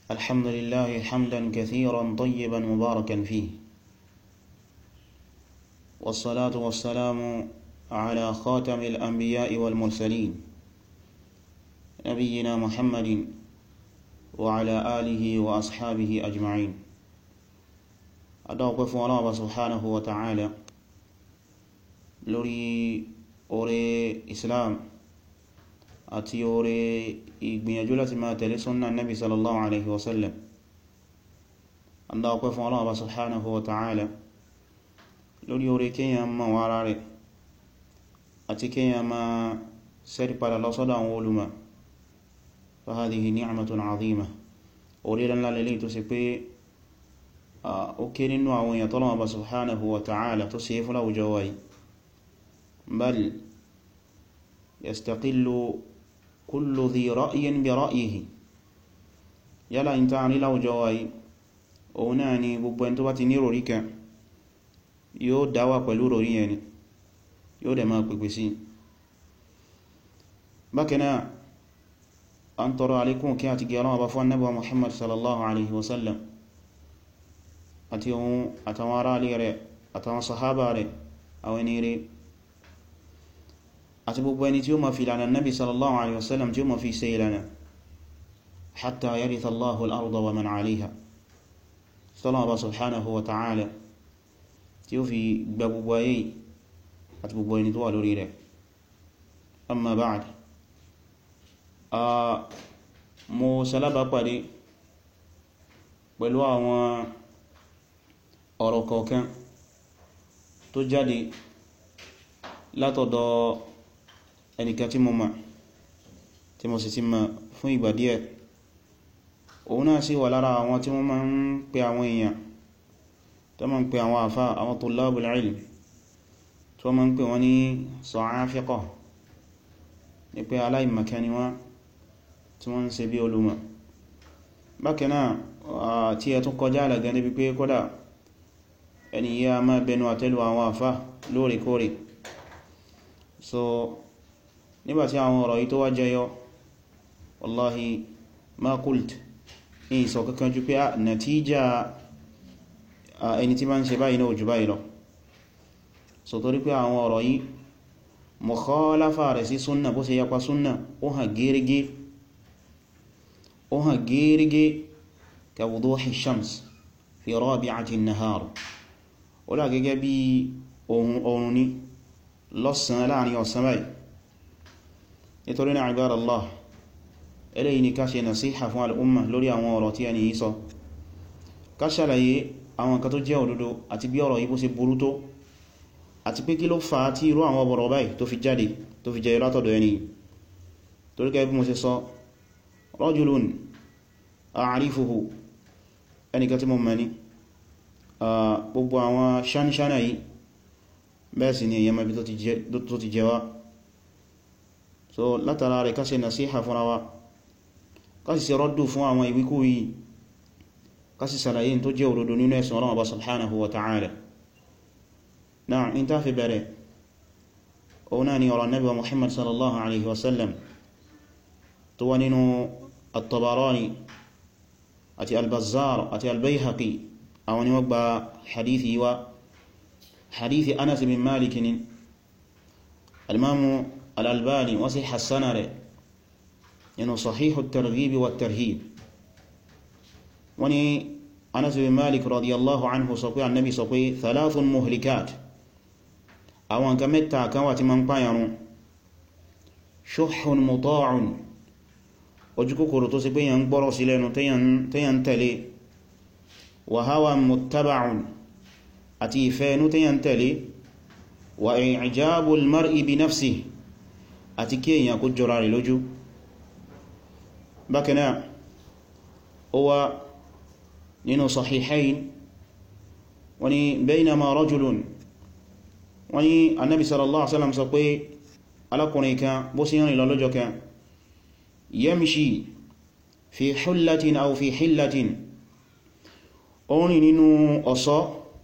الحمد لله حمدا كثيرا طيبا مباركا فيه، والصلاة والسلام على خاتم الأنبياء والمرسلين نبينا محمد وعلى آله وأصحابه أجمعين. أدوقف الله سبحانه وتعالى lórí oore Islam àti oore ìgbìyànjú láti máa tẹ̀lé súnnà Nabi sallallahu alaihi wasallam. Anda ọpẹ́ fún Allah subhanahu wa ta'ala lórí oore kíyàn mọ̀ wára rẹ̀ àti kíyàn máa sẹ́rí padà lọ́sọ́dọ̀ àwọn olùmọ̀. Fa hadhihi ni'matun 'azima, oore ńlá lélẹ́yìí tó ṣe pé ó kéré nínú àwọn èèyàn tọ́lọ́run subhanahu wa ta'ala tó ṣe fún láwùjọ wa yìí. بل يستقل كل ذي رأي برأيه. yálà in ta ní láwùjọ wa yìí, òun náà ni gbogbo ẹni tó bá ti ní ròrí kan yóò dáwà pẹ̀lú ròrí yẹn ni, yóò dẹ̀ máa pèpè sí. Bákan náà a ń tọrọ alékún kí a ti gẹ̀rọ ọba fún Ànábì wa Muhammad sallallahu alaihi wasallam àti ohun àtàwọn ará alé rẹ̀ àtàwọn sahaba rẹ̀ àwọn ẹni rẹ̀ àti gbogbo ẹni tí ó ma fi ìlànà Nabi sallallahu alaihi wasallam tí ó ma fi ṣe ìlànà hatta yaritha Allahu al-arda wa man 'alayha. sallallahu subhanahu wa ta'ala tí ó fi gba gbogbo ayé àti gbogbo ẹni tó wà lórí rẹ̀. Amma ba'd, mo sálábà pàdé pẹ̀lú àwọn ọ̀rọ̀ kọ̀ọ̀kan tó jáde látọ̀dọ̀ ẹnìkan tí mo mọ̀ tí mo sì ti mọ̀ fún ìgbà díẹ̀. Òun náà sì wà lára àwọn tí wọ́n máa ń pe àwọn èèyàn tó máa ń pe àwọn àfá àwọn tullabul ilm tí wọ́n máa ń pe wọ́n ní sa'afiqa, ní pé aláìmọ̀kan ni wọ́n tí wọ́n ń ṣe bí olùmọ̀. Bákan náà tí ẹ tún kọjá àlàgẹ́ níbi pé kódà ẹni yí a máa bẹnu àtẹ́lù àwọn àfá lóòrèkóòrè. So nígbàtí àwọn ọ̀rọ̀ yìí tó wá jẹyọ, wallahi ma qult, in sọ kankan jù pé nàtíjà ẹni tí bá ń ṣe báyìí náà jù báyìí lọ. So torí pé àwọn ọ̀rọ̀ yìí mukhalafa rẹ̀ sí súnnà, bó ṣe yapa súnnà ó hàn gẹ́rẹ́gẹ́ ka wuduhi shams fi rabi'ati an-nahar. ó là gẹ́gẹ́ bí oòrùn ní lọ́sàn láàrin ọ̀sán báyìí. nítorí náà ibadallah, eléyìí ni ká ṣe nasíhà fún al'umma lórí àwọn ọ̀rọ̀ tí ẹni yìí sọ, ká ṣàlàyé àwọn nǹkan tó jẹ́ òdodo àti bí ọ̀rọ̀ yìí bó ṣe burú tó, àti pé kí ló fà á tí irú àwọn ọ̀rọ̀ báyìí tó fi jáde tó fi jẹ́ látọ̀dọ̀ ẹni. torí gẹ́gẹ́ bí mo ṣe sọ, rajulun a'rifuhu, ẹnìkan tí mo mọ̀ ní, gbogbo àwọn ṣánṣánà yìí bẹ́ẹ̀ sì ni èyàn mẹ́bí tó ti jẹ wá. So látara rẹ̀ ká ṣe nasíhà fúnra wa, ká sì ṣe rọ́dù fún àwọn ìwíkú yìí, ká sì ṣàlàyé tó jẹ́ òdodo nínú ẹ̀sìn Ọlọ́run Ọba subhanahu wa ta'ala. náà in ta fi bẹ̀rẹ̀, òun náà ni ọ̀rọ̀ Nabi wa Muhammad sallallahu alaihi wasallam tó wà nínú at-Tabarani àti al-Bazzar àti al-Bayhaqi. àwọn ni wọ́n gba hadithi wa, hadithi Anas bin Malik ni al-Imamu al-Albani wọ́n sì hassana rẹ̀ nínú Sahihu at-Targhib wa at-Tarhib. wọ́n ni Anas bin Malik radiyallahu anhu sọ pé annabi sọ pé thalathun muhlikat, àwọn nǹkan mẹ́ta kan wà tí ma ń pàyàrún. shuhhun muta'un, ojú kòkòrò tó sì pé yàn gbọ́rọ̀ sí lẹ́nu tẹ́yàn tẹ̀lé. wa hawan muttaba'un, àti ìfẹ́ inú tẹ́yàn tẹ̀lé. wa i'jabul mar'i bi nafsihi, àti kí èyàn kó jọra rẹ̀ lójú. Bákan náà ó wá nínú sahihayn, wani baynama rajulun, wani annabi sallallahu alaihi wasallam sọ pé alákùnrin kan bó sí rìn lọ lọ́jọ́ kan, yamshi fi hullatin aw fi hillatin, orin nínú ọ̀ṣọ́,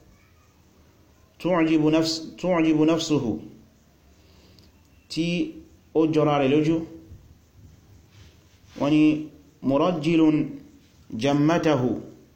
tu'jibu nafsuhu, tí ó jọra rẹ̀ lójú. wọ́n ni murajjilun jammatahu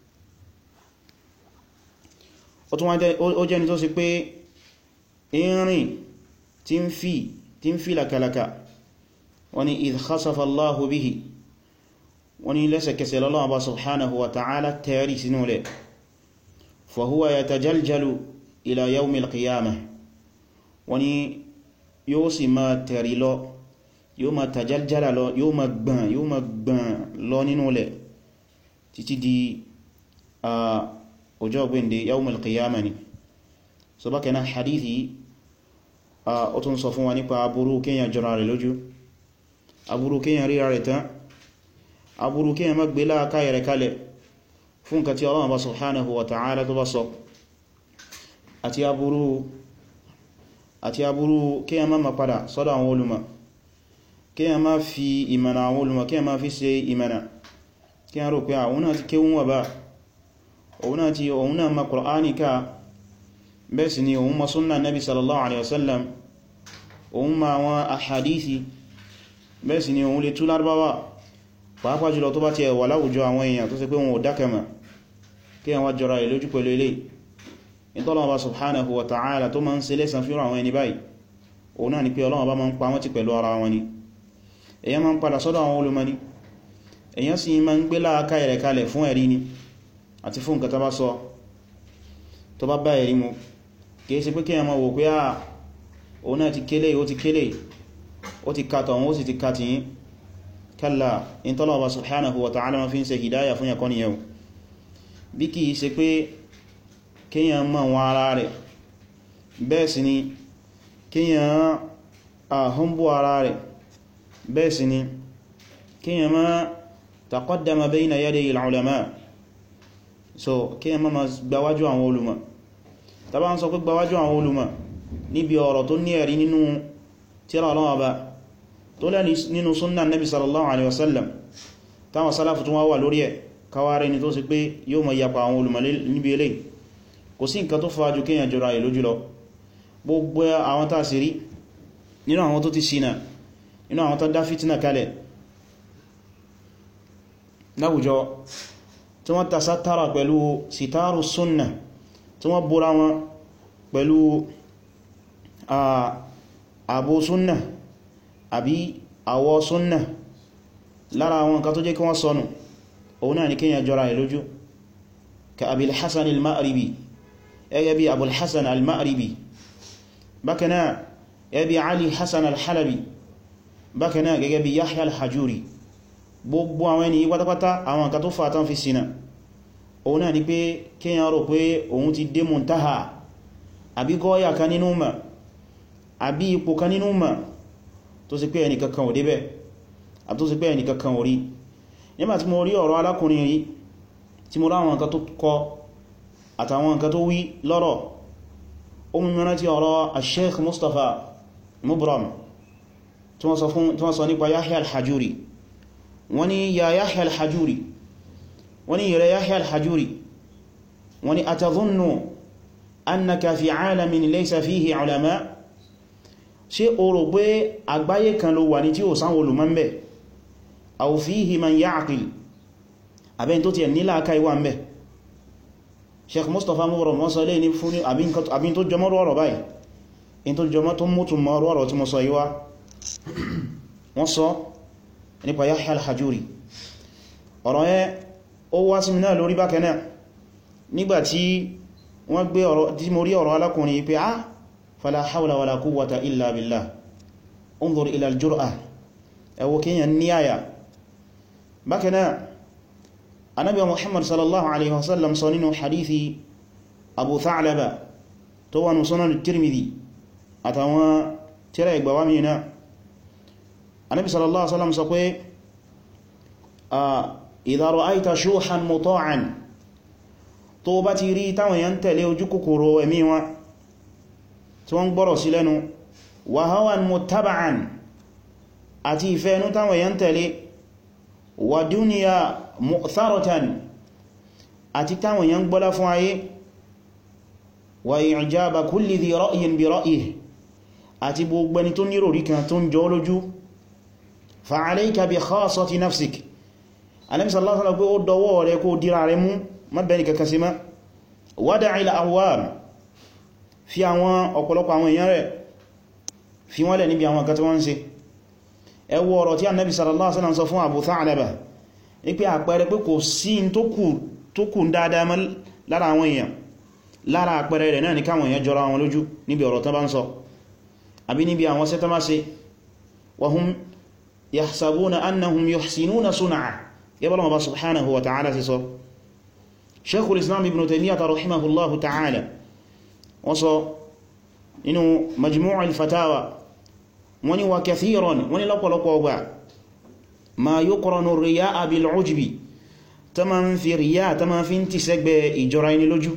ó jẹ́ ni tó sì pé ìrìn tí ń fi lakalaka wọ́n ni idh khasafa Allahu bihi wọ́n ni lẹ́sẹ̀kẹsẹ̀ lọ́lọ́wọ́ bá subhanahu wa ta'ala tẹ́rì sínú rẹ̀ fa huwa yatajaljalu ila yawmi al-qiyamah wọ́n ni yóò sì máa tẹ̀rì lọ yóò máa tajaljala lọ yóò máa gbọ̀n lọ nínú rẹ̀ títí di ọjọ́ ọgbẹ̀ndẹ̀ yawm al-qiyamah ni. So bákan náà hadithi ó tún sọ fún wa nípa aburú kíyàn jọra rẹ̀ lójú, aburú kíyàn ríra rẹ̀ tán, aburú kíyàn má gbé láàkáyà rẹ̀ kalẹ̀ fún nǹkan tí Allah subhanahu wa ta'ala tó bá sọ, àti aburú kíyàn má padà sọ́dọ̀ àwọn olùmọ̀, kíyàn má fi ìmọ̀nà àwọn olùmọ̀ kíyàn má fi ṣe ìmọ̀nà, kíyàn rò pé àwọn náà ti kéwún wà bá òun náà ma Qur'ani ká, bẹ́ẹ̀ sì ni òun ma súnnà nabi sallallahu alaihi wasallam, òun ma àwọn ahadithi, bẹ́ẹ̀ sì ni òun lè tú Lárúbáwá, pàápàá jùlọ tó bá ti ẹ̀wà láwùjọ àwọn èèyàn tó sì pé wọn ò dákẹ̀mà kí wọ́n wá jọra rẹ̀ lójú pẹ̀lú ilé. Ọlọ́run bá subhanahu wa ta'ala tó ma ń ṣe lẹ́san fún àwọn ẹni báyìí, òun náà ni pé Ọlọ́run bá ma ń pa wọ́n ti pẹ̀lú ara wọn ni, èyàn ma ń padà sọ́dọ̀ àwọn olùmọ̀ ni, èyàn sì ma ń gbé láàká ẹ̀rẹ̀ kalẹ̀ fún ẹ̀rí ni àti fún nǹkan tó bá sọ tó bá bá ẹ̀rí mu, kìí ṣe pé kí ẹ ma wò pé òun náà ti kélé ó ti kàtọ̀ òun ó sì ti kàtì yí kalla, in tọ́lọ̀ ọba subhanahu wa ta'ala ma fi ń ṣe hidaya fún yakọ́ niyau, bí kìí ṣe pé kíyàn mọ̀ wọn ara rẹ̀, bẹ́ẹ̀ sì ni kíyàn ahúnbú ara rẹ̀, bẹ́ẹ̀ sì ni kíyàn ma taqaddama bayna yaday al-ulama, so kíyàn ma gbáwájú àwọn olùmọ̀. Tàbá ń sọ pé gbáwájú àwọn olùmọ̀ níbi ọ̀rọ̀ tó ní ẹ̀rí nínú tírà Ọlọ́run Ọba, tó lẹ́ni nínú súnnà nabi sallallahu alaihi wasallam, táwọn sálàfù tún wà lórí ẹ̀, káwàrí ni tó sì pé yóò mọ̀ yapa àwọn olùmọ̀ níbi eléyìí, kò sí nǹkan tó fàájú kíyàn jọra ẹ̀ lójú lọ. Gbogbo àwọn tàà sí rí nínú àwọn tó ti ṣìnà, nínú àwọn tó dá fìtínà kalẹ̀ láwùjọ, tí wọ́n tasátara pẹ̀lú sitaru súnnà, tí wọ́n búra wọn pẹ̀lú àbò súnnà àbí àwọ̀ súnnà, lára àwọn nǹkan tó jẹ́ kí wọ́n sọnù òun náà ni kíyàn jọra ẹ̀ lójú, ka Abil Hasan al-Ma'ribi, ẹgẹ́ bí Abul Hasan al-Ma'ribi, bákanáà gẹ́gẹ́ bí Ali Hasan al-Halabi, bákanáà gẹ́gẹ́ bí Yahya al-Hajuri. Gbogbo àwọn ẹni pátápátá àwọn nǹkan tó fàtán fi ṣìnà òun náà ni pé kíyàn rò pé òun ti dé muntaha àbí gọ́ọ̀yà kan nínú mọ̀ àbí ipò kan nínú mọ̀ tó sì pé ẹni kankan ò débẹ̀ àbí tó sì pé ẹni kankan ò rí. Nígbà tí mo rí ọ̀rọ̀ alákùnrin yìí, tí mo ráwọn nǹkan tó kọ àtàwọn nǹkan tó wí lọ́rọ̀, ó mú mìíràn tí ọ̀rọ̀ Sheikh Mustapha Mubram tí wọ́n sọ nípa Yahya al-Hajuri. wọ́n ní ya Yahya al-Hajuri, wọ́n ní yẹrẹ Yahya al-Hajuri, wọ́n ní atadhunnu annaka fi alamin laysa fihi ulama, ṣé o rò pé àgbáyé kan ló wà ní tí ó sáwọn olùmọ̀ ń bẹ, aw fihi man ya'qil, àbẹ́ tó ti ẹ̀ nílá aka ìwà ń bẹ. Sheikh Mustapha Mubram wọ́n sọ lé ní fún àbí tó jọmọ́ rọrọ̀ báyìí, in tó jọmọ́ tó mú tún mọ́ rọrọ̀ tí mo sọ yíwá, wọ́n sọ nípa Yahya al-Hajuri. Ọ̀rọ̀ yẹn ó wá sí mi náà lórí bákan náà nígbàtí wọ́n gbé ọ̀rọ̀ tí mo rí ọ̀rọ̀ alákùnrin pé fala hawla wala quwwata illa billah, unzur ila al-jur'ah, ẹwọ kíyàn ní àyà. Bákan náà Ànábì Muhammad sallallahu alaihi wasallam sọ nínú hadithi Abu Tha'laba tó wà ní Sunan Tirmidhi àtàwọn tírà ìgbàwà mìíràn. Ànábì sallallahu alaihi wasallam sọ pé idha ra'ayta shuhan muta'an, tó bá ti rí táwọn èèyàn tẹ̀lé ojú kòkòrò ẹ̀mí wọn tí wọ́n gbọ́rọ̀ sí lẹ́nu, wa hawan muttaba'an, àti ìfẹ́nú táwọn èèyàn tẹ̀lé, wa dunya mu'tharatan, àti táwọn èèyàn gbọ́lá fún ayé, wa i'jaba kulli dhi ra'yin bi ra'yihi, àti gbogbo ẹni tó nírò rí kan tó ń jọ lójú. Fa alayka bi khassati nafsik, Ànábì sallallahu alaihi wasallam pé ó dọwọ́ rẹ̀ kó dira rẹ̀ mú má bẹ́ni kankan sí má wada'il awam fi àwọn ọ̀pọ̀lọpọ̀ àwọn èèyàn rẹ̀ fi wọ́n lẹ̀ níbi àwọn kan tí wọ́n ń ṣe. ẹ wo ọ̀rọ̀ tí Ànábì sallallahu alaihi wasallam sọ fún Abu Tha'laba ní pé àpẹẹrẹ pé kò sí tó kù dáadáa mọ́ lára àwọn èèyàn, lára àpẹẹrẹ rẹ̀ náà ní káwọn èèyàn jọra wọn lójú níbi ọ̀rọ̀ tán bá ń sọ àbí níbi àwọn sẹ́tọ́ má ṣe. wa hum yahsabuna annahum yuhsinuna sun'a, yẹ́bọ́lọ́wọ́ bá subhanahu wa ta'ala sí sọ. Shaykhul Islam Ibn Taymiyyah rahimahullahu ta'ala wọ́n sọ nínú Majmu' al-Fatawa wọ́n ní wa kathiran, wọ́n ní lọ́pọ̀lọpọ̀ ọgbà ma yuqranu ar-riya'a bil-'ujbi, ta ma ń fi ríyà ta ma fi ń ti sẹ́gbẹ̀ ìjọra ẹni lójú.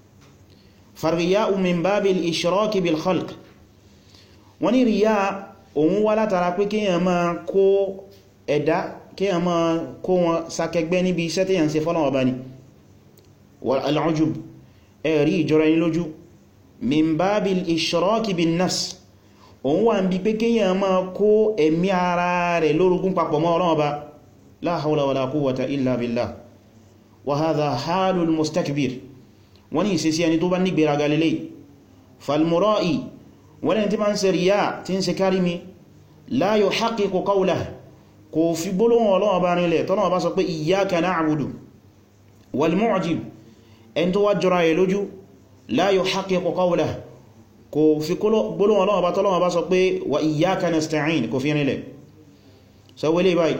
فالرياء من باب الإشراك بالخلق، wọ́n ní ríyà òun wá látara pé kíyàn máa kó ẹ̀dá, kíyàn máa kó wọn sákẹgbẹ́ níbi iṣẹ́ tí yàn ṣe fọ́lọ́wọ́ bá ní. wal-'ujub ẹ̀rí ìjọra ẹni lójú min bab al-ishraki bin-nafs, òun wà ń bí pé kíyàn máa kó ẹ̀mí ara rẹ̀ lórogún papọ̀ mọ́ Ọlọ́run Ọba. la hawla wala quwwata illa billah wa hadha halul mustakbir, wọ́n ní ìsẹsí ẹni tó bá ní gbéraga lélẹ̀. falmura'i, wọ́n ní tí ma ń ṣe ríyà tí ń ṣe kárí mi, la yuhaqqiqu qawlahu, kò fi gbólóhùn Ọlọ́run bá nílẹ̀ tọ́nà bá sọ pé iyyaka na'budu. walmu'jib, ẹni tó wá jọra ẹ̀ lójú, la yuhaqqiqu qawlahu, kò fi gbólóhùn Ọlọ́run bá tọ́lọ́run bá sọ pé wa iyyaka nasta'in, kò fi nílẹ̀. sọ wẹ́lẹ̀ báyìí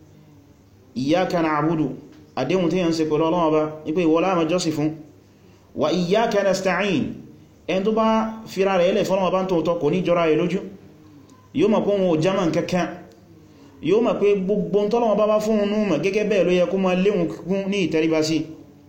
iyyaka na'budu, àdéhùn tí yẹn ń ṣe pẹ̀lú Ọlọ́run bá ní pé ìwọ la máa jọ́sìn fún. wa iyyaka nasta'in, ẹn tó bá fira rẹ̀ ilẹ̀ fọ́nà ọba tó tọ́ kò ní jọra ẹ̀ lójú, yóò mọ̀ pé wọn ò jámà kankan, yóò mọ̀ pé gbogbo tọ́lọ́wọ́ bá bá fún un mọ̀ gẹ́gẹ́ bẹ́ẹ̀ ló yẹ kó máa léhun kún ní ìtẹríba sí.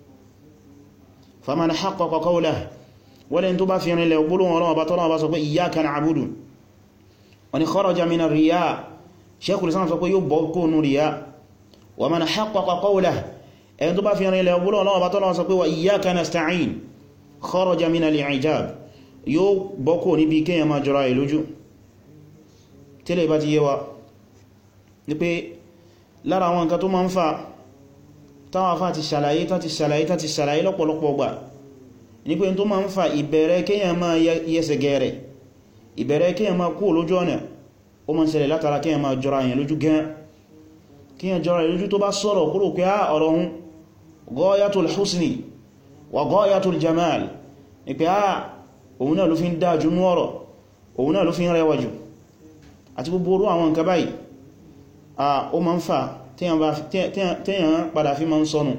faman haqqaqa qawlahu, wọ́n tó bá fi rinlẹ̀ gbólóhùn Ọlọ́run bá tọ́lọ́wọ́ bá sọ pé iyyaka na'budu, wọ́n ni kharaja mina riya, Shaykhul Islam sọ pé yóò bọ́ kó nú riya. wa man haqqaqa qawlahu, ẹni tó bá fi rìn ilẹ̀ ọgbọ́lọ́ Ọlọ́run bá tọ́lọ́wọ́ sọ pé wa iyyaka nasta'in, kharaja min al-i'jab, yóò bọ́kò níbi kíyàn máa jọra ìlójú. tẹ́lẹ̀ bá ti yé wa ní pé lára àwọn nǹkan tó máa ń fa táwọn afá ti ṣàlàyé lọ́pọ̀lọpọ̀ gbà ní pé tó máa ń fa ìbẹ̀rẹ̀ kíyàn máa yẹsẹ̀ gẹ̀rẹ̀, ìbẹ̀rẹ̀ kíyàn máa kú lójú ọ̀nà, ó máa ń ṣẹlẹ̀ látara kíyàn máa jọra yẹn lójú gan, kíyàn jọra ìlójú tó bá sọ̀rọ̀ kúrò pé ọ̀rọ̀ hun ghayatul husni wa ghayatul jamal, ní pé òun náà ló fi ń dájú ní ọ̀rọ̀, òun náà ló fi ń rẹwà jù, àti gbogbo orú àwọn nǹkan báyìí ó ma ń fà téèyàn padà fi ma ń sọnù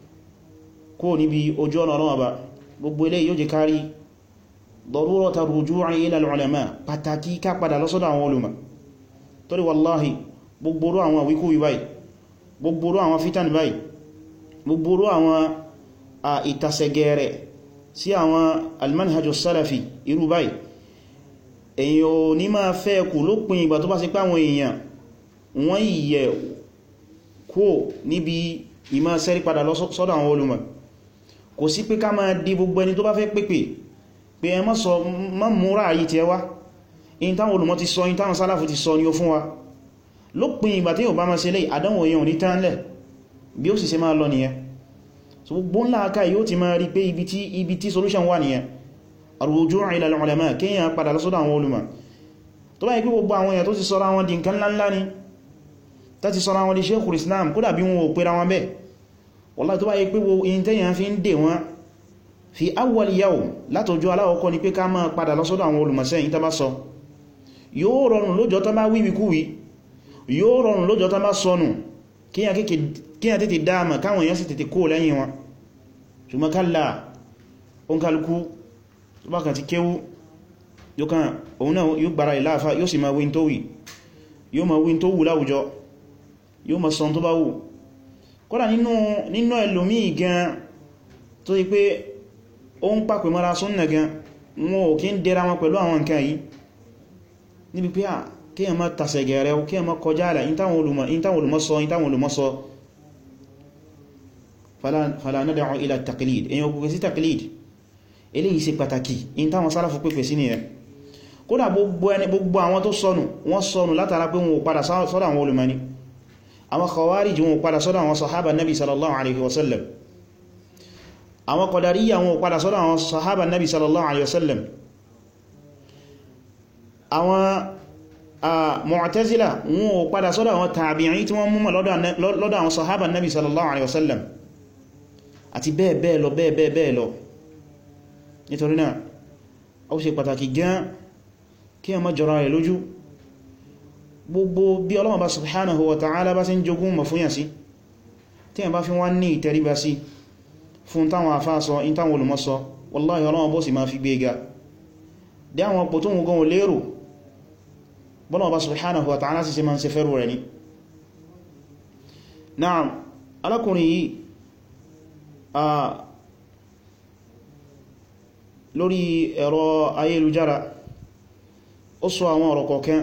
kó níbi ojú ọ̀nà Ọlọ́run Ọba. gbogbo ilé yóò jẹ kárí darurata ruju'i ila al-ulama, pàtàkì ká padà lọ́sọ́dọ̀ àwọn olùmọ̀. torí wallahi gbogbo orú àwọn àwíkúwí báyìí, gbogbo orú àwọn fitan báyìí, gbogbo orú àwọn ìtàsẹ̀gẹ̀rẹ̀ sí àwọn almanhajjú salafi irú báyìí, èyàn ò ní máa fẹ́ kù lópin ìgbà tó bá sí pé àwọn èèyàn wọ́n yẹ̀ kó níbi ìmá sẹ́rí padà lọ́sọ́dọ̀ àwọn olùmọ̀. kò sí pé ká máa di gbogbo ẹni tó bá fẹ́ pèpè pé ẹ má múra ayé tí ẹ wá, in táwọn olùmọ̀ ti sọ, in táwọn sálàfù ti sọ ni ó fún wa. lópin ìgbà tí yóò bá máa ṣe lè àdánwò èèyàn ní tánlẹ̀ bí ó sì ṣe máa lọ nìyẹn. so gbogbo ńlá aká yóò ti máa rí pé ibi tí solution wà nìyẹn. ar-ruju' ila al-ulama, kíyàn padà lọ́sọ́dọ̀ àwọn olùmọ̀. tó bá yí pé gbogbo àwọn èèyàn tó ti sọ́ra wọn di nǹkan ńláńlá ni, tó ti sọ́ra wọn di Shaykhul Islam, kódà bí wọn ò pèrà wọn bẹ́ẹ̀, wallahi tó bá yí pé in tẹ́yàn fi ń dè wọn fi awwal yawm látọjọ́ aláwọ̀kọ́ ni pé ká máa padà lọ́sọ́dọ̀ àwọn olùmọ̀sẹ́ yìí tó bá sọ. yóò rọrùn lọ́jọ́ tó bá wíwíkúwí, yóò rọrùn lọ́jọ́ tó bá sọnù, kíyàn tètè dáàmà káwọn èèyàn sì tètè kó lẹ́yìn wọn. ṣùgbọ́n kálà oúnkálukú tó bá kàn ti kéwú òun náà yóò gbára ìláàfá, yóò sì máa wí tó wí, yóò máa wí tó wù láwùjọ, yóò máa sọ tó bá wù. kódà nínú ẹlòmíì gan tó yí pé ó ń pàpẹ mọ́ra súnnà gan, wọn ò kí ń dẹra wọn pẹ̀lú àwọn nǹkan yìí, níbi pé kíyàn má tàṣẹ̀gẹ̀rẹ̀, kíyàn má kọjá àlà, in táwọn olùmọ̀ sọ. fala nad'u ila taqlid, èyàn kò sí taqlid, eléyìí ṣe pàtàkì, in táwọn sálàfù pèpè sí ni ẹ. kódà gbogbo àwọn tó sọnù, wọ́n sọnù látara pé wọn ò padà sọ́dọ̀ àwọn olùmọ̀ ni. àwọn khawarij wọn padà sọ́dọ̀ àwọn sahaba nabi sallallahu alaihi wasallam àwọn qadariyya wọn padà sọ́dọ̀ àwọn sahaba nabi sallallahu alaihi wasallam àwọn mu'tazila wọn padà sọ́dọ̀ àwọn tabi'in tí wọ́n mú lọ́dọ̀ àwọn sahaba nabi sallallahu alaihi wasallam àti bẹ́ẹ̀ bẹ́ẹ̀ lọ bẹ́ẹ̀ bẹ́ẹ̀ bẹ́ẹ̀ lọ. Nítorí náà ó ṣe pàtàkì gan kí a má jọra rẹ̀ lójú. Gbogbo bí Ọlọ́run bá subhanahu wa ta'ala bá sí ń jogún mọ̀ fún yà sí tí a bá fi wá ní ìtẹríba sí fún táwọn àfáà sọ in táwọn olùmọ̀ sọ, wallahi Ọlọ́run bó sì máa fi gbéga dé àwọn ọ̀pọ̀ tó ń gan lérò bọ́lọ́run bá subhanahu wa ta'ala sì sí máa ń ṣe fẹ́rù rẹ̀ ní. Naam, alákùnrin yìí lórí ẹ̀rọ ayélujára ó sọ àwọn ọ̀rọ̀ kọ̀ọ̀kan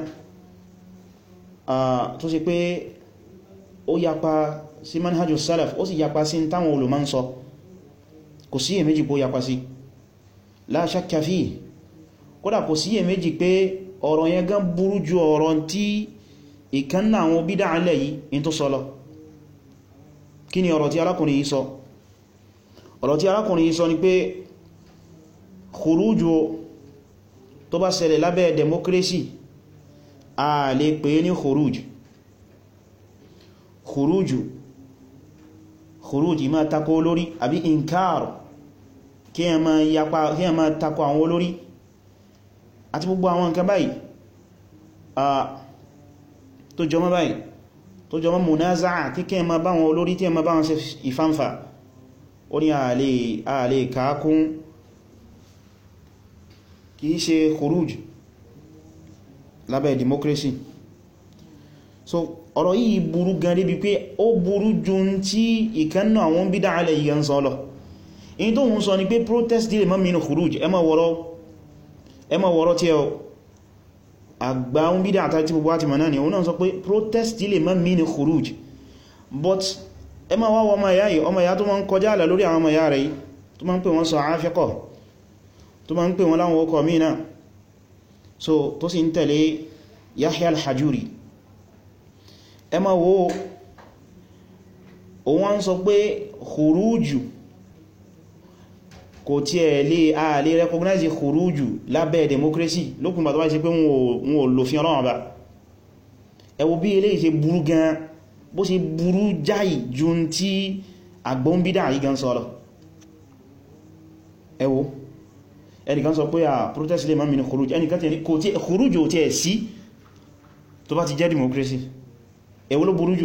tó ṣe pé ó yapa sí manhajus salaf, ó sì yapa sí táwọn olùmọ̀ ń sọ, kò sí èméjì pé ó yapa sí, la shakka fihi. Kódà kò sí èméjì pé ọ̀rọ̀ yẹn gan burú ju ọ̀rọ̀ tí ìkanná àwọn bídá alẹ́ yìí in tó sọ lọ. Kí ni ọ̀rọ̀ tí arákùnrin yìí sọ? Ọ̀rọ̀ tí arákùnrin yìí sọ ni pé khuruju tó bá ṣẹlẹ̀ lábẹ́ democracy a lè pè ní khuruju ma tako olórí àbí inkar kí ẹ ma tako àwọn olórí àti gbogbo àwọn nǹkan báyìí tó jọmọ́ munaza'a tí kí ẹ ma bá wọn olórí tí ẹ ma bá wọn ṣe ìfánfà ó ní a lè kàákún kìí ṣe khuruj lábẹ́ democracy. So ọ̀rọ̀ yìí burú gan débi pé ó burú jù tí ìkanná àwọn bídá alẹ́ yìí ń sọ lọ. In tó ń sọ ni pé protest dílé mọ́ mínú khuruj, ẹ má wọ́rọ̀ tí ẹ àgbà ń bídá àtàrí tí gbogbo àti mọ̀ náà ni òun náà sọ pé protest dílé mọ́ mínú khuruj, but ẹ má wá ọmọ ìyá tó máa ń kọjá àlà lórí àwọn ọmọ ìyá rẹ̀ yìí tó máa ń pè wọ́n sọ àáfẹ́kọ̀ tó máa ń pè wọ́n láwọn ọkọ̀ míì náà, so tó sì ń tẹ̀lé Yahya al-Hajuri. Ẹ máa wo òun sọ pé khuruju kò tí ẹ̀ lè recognize khuruju lábẹ́ democracy lókùn bàtọ́ bá ṣe pé wọn ò lòfin Ọlọ́run bá. Ẹ wo bí eléyìí ṣe burú gan, bó ṣe burú jáì ju tí àgbọn bídá yìí gan sọ lọ. Ẹ wo ẹnìkan sọ pé protest lè máa mìí khuruj, ẹnìkan tí kò tí khuruj ò tí ẹ̀ sí tó bá ti jẹ́ democracy. Èwo ló burú jù?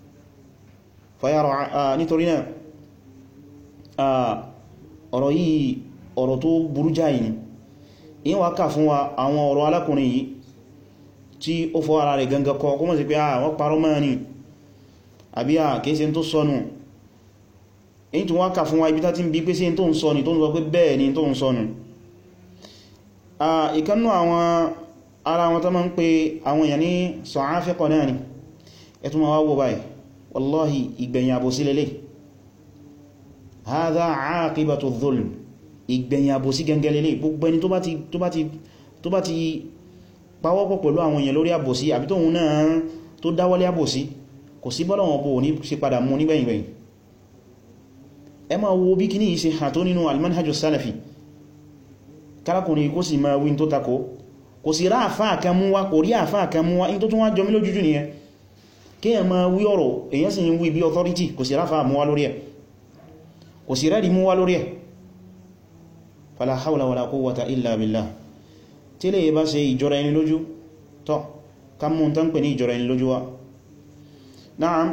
Fayara nítorí náà ọ̀rọ̀ yìí ọ̀rọ̀ tó burú jáì ni. Ìyẹn wá kà fún wa àwọn ọ̀rọ̀ alákùnrin yìí tí ó fọ́ ara rẹ̀ gangan kọ kó mọ̀ sí pé wọ́n parọ́ mọ́ ni àbí kìí tó sọnù. Èyí tó wá kà fún wa ibi tá ti ń bí pé sí tó ń sọnù tó ń sọ pé bẹ́ẹ̀ ni tó ń sọnù. Ìkannú àwọn ara wọn tó máa ń pe àwọn èèyàn ní sọ̀áfẹ́kọ̀ náà ni ẹ̀tún ma wá wò báyìí, wallahi ìgbẹ̀yìn àbòsí lélẹ̀. Hadha aqibatu dhulm, ìgbẹ̀yìn àbòsí gẹ́gẹ́ lélẹ̀. Gbogbo ẹni tó bá ti pawọ́pọ̀ pẹ̀lú àwọn èèyàn lórí àbòsí àbí tóhun náà tó dáwọ́lé àbòsí, kò sí bọ́lọ̀ wọn bò ní ṣe padà mú nígbẹ̀yìngbẹ̀yìn. Ẹ máa wo bí kíní yìí ṣe hàn tó nínú al-manhajus salafi. Kárakùnrin kó sì máa wí tó takò, kò sí rá àfáà kan mú wá, kò rí àfáà kan mú wá, in tó tún wá jọ mí lójújú nìyẹn. Kí ẹ máa wí ọ̀rọ̀ èyàn sì ń wí bí authority, kò sí ráfà mú wá lórí ẹ̀, kò sí rẹ́dì mú wá lórí ẹ̀. Fala hawla wala quwwata illa billah. Tí lè bá ṣe ìjọra ẹni lójú tọ́ ká mú tán pè ní ìjọra ẹni lójú wa. Naam,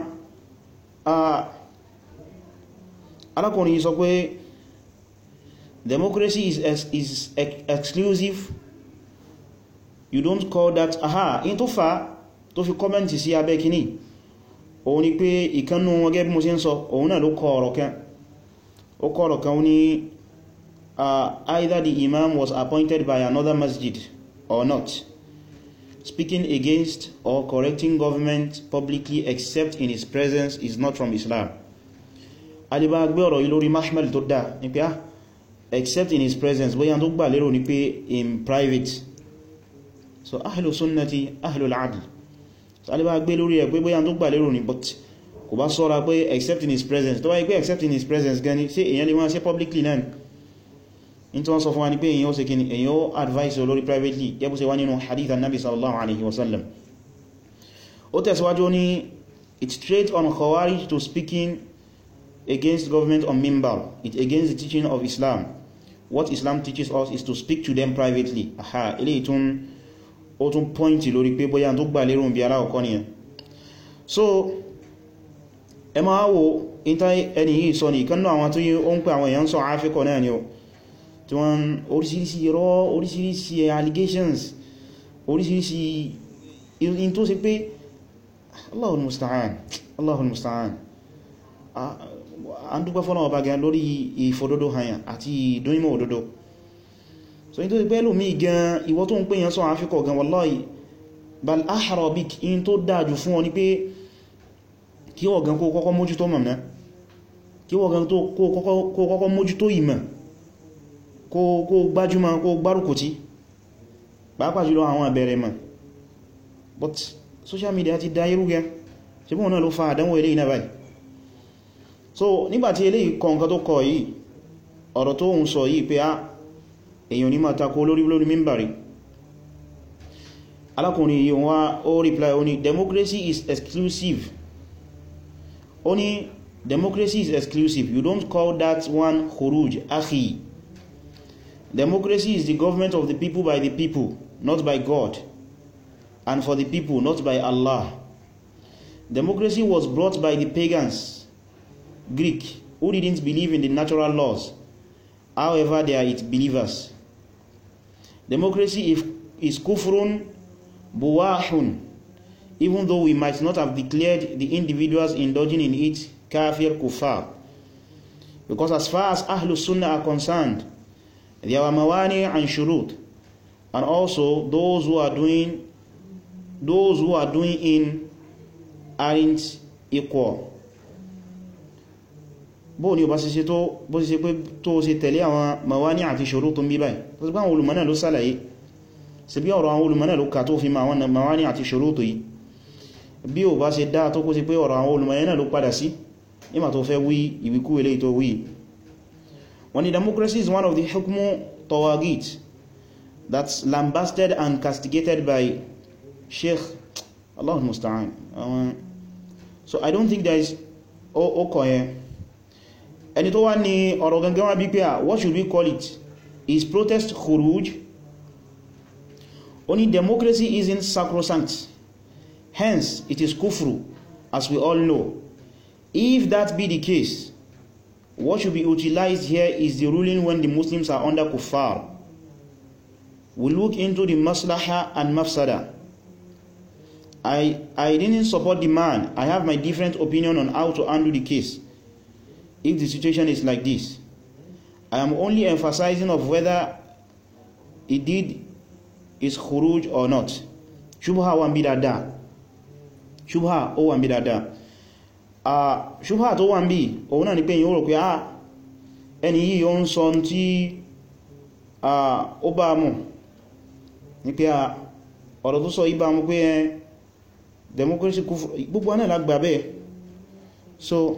alákùnrin sọ pé democracy is exclusive, you don't call that in tó fa tó fi kọ́mẹ́ntì sí abẹ́ kìíní òun ni pé ìkánnú wọn gẹ́bí mo ṣe ń sọ òun náà ló kọ ọ̀rọ̀ kan ó ní either the imam was appointed by another masjid or not, speaking against or correcting government publicly except in his presence is not from Islam. Adébá gbé ọ̀rọ̀ yìí lórí mahmal tó dá ní pé except in his presence, bóyá tó gbà lérò ní pé in private. So ahlu sunnati ahlu al-adl, so alẹ́ bá gbé lórí ẹ̀ pé bóyá tó gbà lérò ní but kò bá sọ́ra pé except in his presence tó bá yí pé except in his presence gan ni ṣé èyàn lè máa ṣe publicly náà ní tí wọ́n sọ fún wa ní pé èyàn ó ṣe kíni èyàn ó advice olórí privately yẹ́bù ṣe wá nínú hadith annabi sallallahu alaihi wasallam ó tẹ̀síwájú ní it's straight on Khawarij to speaking against government on mimbar. It's against the teaching of Islam. What Islam teaches us is to speak to them privately. Aha, ilé ìtún ó tún point lórí pé bóyá tó gbà lérò bí aláwọ̀kọ́ nìyẹn. So ẹ máa wo ìta ẹni yìí sọ ní ìkánnà àwọn tó yí ó ń pè àwọn èèyàn sọ Áfíkọ̀ náà ni ó tí wọ́n oríṣiríṣi irọ́, oríṣiríṣi allegations, oríṣiríṣi in tó ṣe pé Allahul musta'an, Allahul musta'an. A ń dúpẹ́ fọ́nà ọba gan lórí ìfòdodo hanyà àti ìdúnimọ̀ òdodo. So in tó ti pẹ́ lómi gan ìwọ tó ń pè yẹn sọ Áfíkọ̀ gan wallahi bal ahrabik in tó dájú fún ọ ní pé kí wọ́n gan kó kọ́kọ́ mójútó mọ̀mná, kí wọ́n gan kó kọ́kọ́ mójútó ìmọ̀, kó gbájúmọ̀, kó gbárùkùtí pàápàá jùlọ àwọn àbẹ̀rẹ̀ mọ̀. But social media ti dá irú gẹn ṣe bí wọn náà ló fa àdánwò eléyìí náà báyìí. So nígbàtí eléyìí kọ nǹkan tó kọ yìí, ọ̀rọ̀ tó ń sọ yìí pé èyàn ní máa takò lórí mímbàrí, alákùnrin yìí wọ́n ó reply ó ní democracy is exclusive. Ó ní democracy is exclusive, you don't call that one khuruj akhi. Democracy is the government of the people by the people, not by God, and for the people, not by Allah. Democracy was brought by the pagans, Greek, who didn't believe in the natural laws. However, they are its believers. Democracy is kufrun buwahun, even though we might not have declared the individuals indulging in it kafir kufar. Because as far as Ahlus Sunnah are concerned, there are mawani and shurut, and also those who are doing in aren't equal. Bó ní o bá ṣe tó bó ṣe pé tó ṣe tẹ̀lé àwọn mawani àti shurut tó ń bí báyìí, tó sì pé àwọn olùmọ̀ náà ló sàlàyé, sí bí ọ̀rọ̀ àwọn olùmọ̀ náà ló kà tó fi ma àwọn mawani àti shurut yìí. Bí o bá ṣe dá tó kó sí pé ọ̀rọ̀ àwọn olùmọ̀ náà ló padà sí nígbà tó fẹ́ wí ìwíkú eléyìí tó wí. When the democracy is one of the hukmu tawagit that's lambasted and castigated by Sheikh Allahul musta'an. So I don't think there is okoye. Ẹni tó wá ní ọ̀rọ̀ gangan wá bí pé what should we call it? Is protest khuruj? Only democracy isn't sacrosanct. Hence, it is kufru, as we all know. If that be the case, what should be utilized here is the ruling when the Muslims are under kuffar. We look into the maslaha and mafsada. I didn't support the man. I have my different opinion on how to handle the case if the situation is like this. I am only emphasizing of whether he did is khuruj or not. Shubha wa bidada. Shubha o wa bidada. Shubha tó wà ń bí òun náà ni pé yíò rò pé ẹni yìí ó ń sọ tí ó bá mú ní pé ọ̀rọ̀ tó sọ ibá mú pé democracy gbogbo náà lágbà bẹ́ẹ̀. So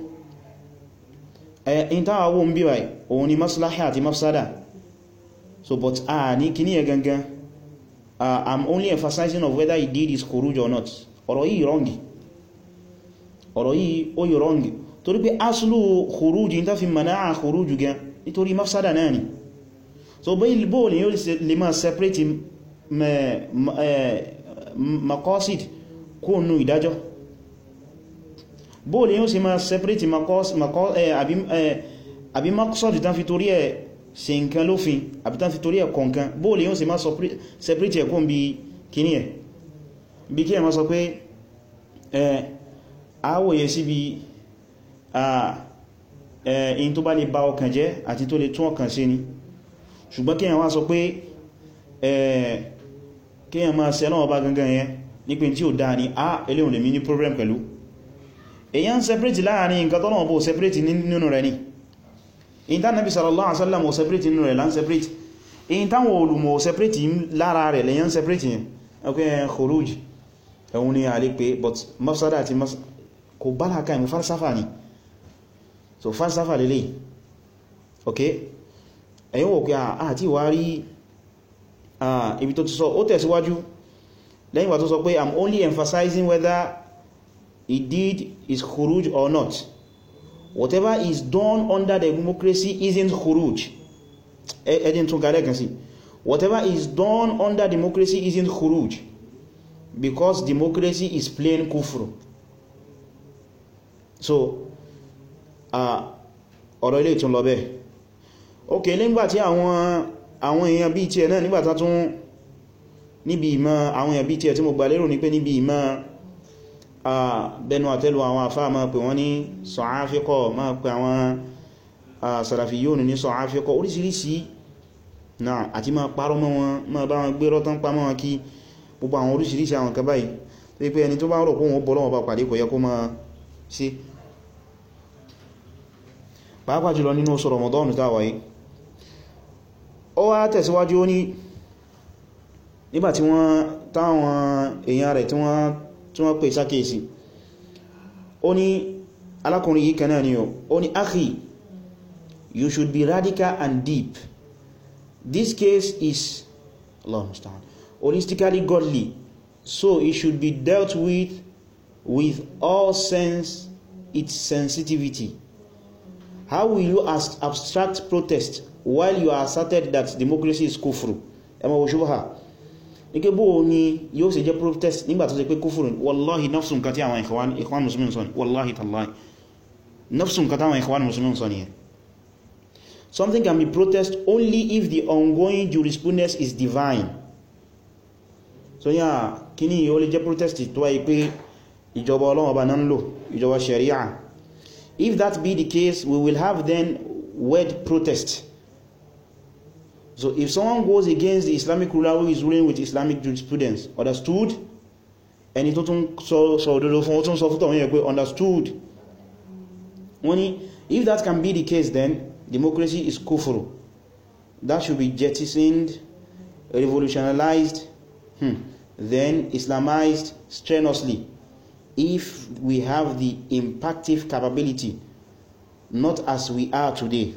in táwà wọ́n bí wáyé òun ni maslaha àti mafsada. So but ní kìní ẹ̀ gangan I'm only emphasizing of whether he did his khuruj or not. Ọ̀rọ̀ yìí wrong, ọ̀rọ̀ yìí ó yìí wrong, torí pé aslu khuruj ní tàfi mana'a khuruj gan nítorí mafsada náà ni. So bóòlì yóò lè máa separate maqasid kó nù ìdájọ́, bóòlì yóò sì máa separate àbí maqsad tán fi torí ẹ̀ ṣe nǹkan lófin àbí tán fi torí ẹ̀ kọ̀ọ̀kan, bóòlì yóò sì máa separate ẹ̀ kún bí kíní ẹ̀ bí kí ẹ máa sọ pé àwòye síbi in tó bá lè ba ọkàn jẹ́ àti tó lè tún ọkàn ṣe ni, ṣùgbọ́n kí ẹ wá sọ pé kí ẹ máa ṣe náà bá gangan yẹn ní pé tí ó dáa ní eléhùn lè mí ní problem pẹ̀lú. èyàn separate láàrin nǹkan tọ́nà bó separate nínú rẹ̀ ni, in tá Nabi sallallahu alaihi wasallam ó separate nínú rẹ̀ lán separate, in táwọn olùmọ̀ separate lára rẹ̀ lèyàn separate yẹn ọkẹ́ khuruj ẹ̀hun ni a lè pé but mafsada àti kò bá láàká ìmú falsafa ni so falsafa lélẹ̀ ok ẹ̀yin wò pé àti wà rí ibi tó ti sọ ó tẹ̀síwájú lẹ́yìn wà tó sọ pé I'm only emphasizing whether he did his khuruj or not. Whatever is done under the democracy isn't khuruj. Whatever is done under democracy isn't khuruj, because democracy is plain kufr. So ọ̀rọ̀ ilé ìtún lọ bẹ́ẹ̀. Ok, nígbà tí àwọn èèyàn bí tí ẹ̀ náà nígbàtá tún níbi ìmọ̀ àwọn èèyàn bí tí ẹ̀ tí mo gbà lérò ní pé níbi ìmọ̀ bẹnu àtẹ́lù àwọn àfáà máa pè wọ́n ní sọ̀áfíkọ̀, máa pè àwọn sàràfíyónù ní sọ̀áfíkọ̀ oríṣiríṣi náà, àti máa parọ́ mọ́ wọn, máa bá wọn gbé rọ́tán pa mọ́ wọn kí gbogbo àwọn oríṣiríṣi àwọn kan báyìí tó pé ẹni tó bá rò kóhun bọ́ lọ́wọ́ bá pàdé kò yẹ kó máa ṣe. Pàápàá jùlọ nínú oṣù Ramadan táwà yìí ó wá tẹ̀síwájú ó ní nígbàtí táwọn èèyàn rẹ̀ tí wọ́n pè sákèsí ó ní alákùnrin yìí kanáà ni ó ní akhi, you should be radical and deep. This case is Allah musta'an holistically godly, so it should be dealt with all its sensitivity. How will you abstract protest while you are asserted that democracy is kufru? Ẹmọ òṣùwà ní kí bó ní yóò ṣe jẹ́ protest nígbàtí ṣe pé kúfùrù. Wallahi nafsun nǹkan tí àwọn ikhwan muslimin sọ ni, wallahi tallahi nafsun nǹkan tí àwọn ikhwan muslimin sọ ni. Something can be protest only if the ongoing jurisprudence is divine. So yeah, kí ni yóò lè jẹ́ protest tó wáyé pé ìjọba Ọlọ́run bá náà ń lò, ìjọba sharia. If that be the case, we will have then word protest. So if someone goes against the Islamic ruler who is ruling with Islamic jurisprudence, understood? Ẹni tó tún sọ òdodo fún ó tún sọ fún tọ̀wọ́n yẹ pé understood. If that can be the case, then democracy is kufr. That should be jettisoned, revolutionized, then Islamized strenuously, if we have the impactive capability, not as we are today.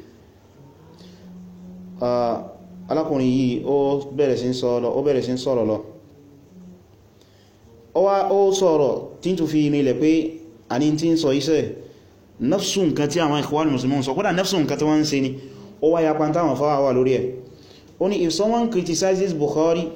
Alákùnrin yìí ó bẹ̀rẹ̀ sí sọ̀rọ̀ lọ ó sọ̀rọ̀ tí tó fi nílẹ̀ pé a ní tí ń sọ iṣẹ́ nafsu nǹkan tí àwọn ikhwan muslimun sọ, kódà nafsu nǹkan tí wọ́n ń ṣe ni ó wá yapa táwọn fáwà wà lórí ẹ̀. Ó ní if someone criticizes Bukhari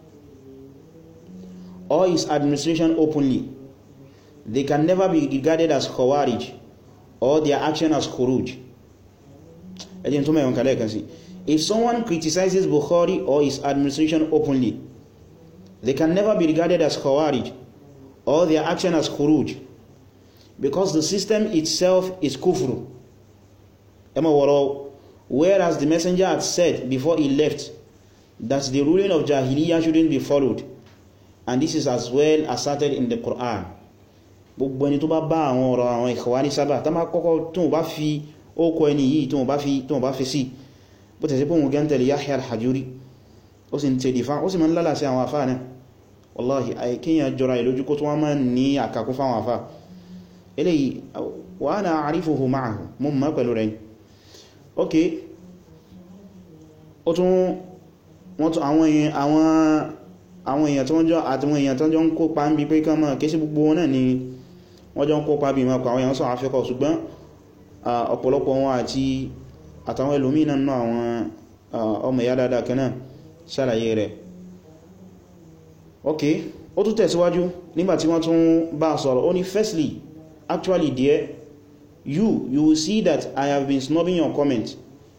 or his administration openly, they can never be regarded as khawarij or their action as khuruj. Ẹjẹ́ tó mẹ́rin kalẹ̀ kan sí. If someone criticizes Bukhari or his administration openly, they can never be regarded as khawarij or their action as khuruj, because the system itself is kufr. Whereas the messenger had said before he left that the ruling of Jahiliyyah shouldn't be followed, and this is as well asserted in the Quran. Gbogbo ẹni tó bá bá àwọn ọ̀rọ̀ àwọn Ikhwani sábà tá máa kọ́kọ́ tó bá fi ókọ ẹni yìí tó bá fi sí bó tẹ̀sí pé òun gẹ́ ń tẹ̀lé Yahya al-Hajuri ó sì ń tẹ̀lé fáwọn ó sì máa ń lálà sí àwọn afá náà. Wallahi kíyàn jọra ìlójú kó tó wọ́n máa ní àkàkún fáwọn afá eléyìí wa ana a'rifuhu ma'ahu mú mọ́ pẹ̀lú rẹ̀. Ok, ó tún wọ́n tún àwọn èèyàn tó jọ àti àwọn èèyàn tó jọ ń kópa ń bí pé kán mọ́ kéṣì gbogbo wọn náà ni wọ́n jọ ń kópa bí mọ́ àwọn èèyàn sọ àfẹ́kọ̀, ṣùgbọ́n ọ̀pọ̀lọpọ̀ wọn àti àtàwọn ẹlòmínà náà àwọn ọmọ ìyá dáadáa kan náà ṣàlàyé rẹ̀. Ok, ó tún tẹ̀síwájú nígbàtí wọ́n tún bá sọ̀rọ̀ ó ní firstly, actually dear, you will see that I have been snubbing your comment.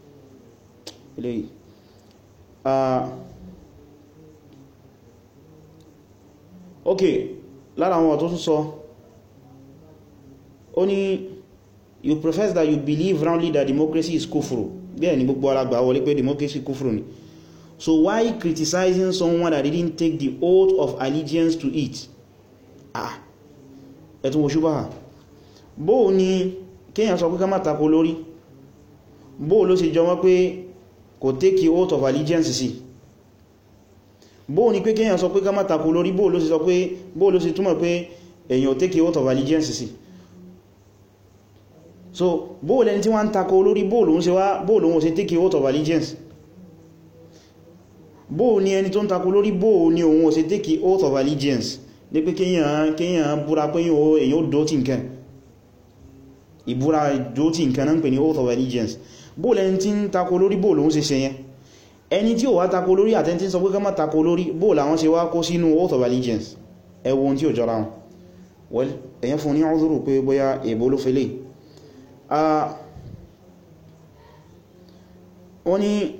Ok, lára àwọn tó tún sọ ó ní you profess that you believe roundly that democracy is kufru. Bẹ́ẹ̀ ni gbogbo alágbà wọlé pé democracy kufru ni. So why criticizing someone that didn't take the oath of allegiance to it? Ẹ̀tún wo ṣúbà bóò ni kíyàn sọ pé ká má tako lórí, bóò ló ṣe jọmọ́ pé kò take the oath of allegiance sí. bó ní pé kíyàn sọ pé ká má tako lórí bó ló sì sọ pé bó ló sì túmọ̀ pé èyàn take oath of allegiance sí. So bó lẹni tí wọ́n ń tako lórí bó lòun ṣe take oath of allegiance, bó ní ẹni tó ń tako lórí bó ní òun ò ṣe take oath of allegiance ní pé kíyàn búra pé èyàn ó dó tí nǹkan, ìbúra dó tí nǹkan náà ń pè ní oath of allegiance. Bó lẹni tí ń tako lórí bó lòun ṣe ṣe yẹn, ẹni tí ó wá tako lórí àtẹni tí ń sọ pé ká má tako lórí bó làwọn ṣe wá kó sínú oath of allegiance. Ẹ wo ohun tí ó jọra wọn. Well, èyàn fún ní udhuru pé bóyá èbó ló fẹ́lẹ̀. Wọ́n ní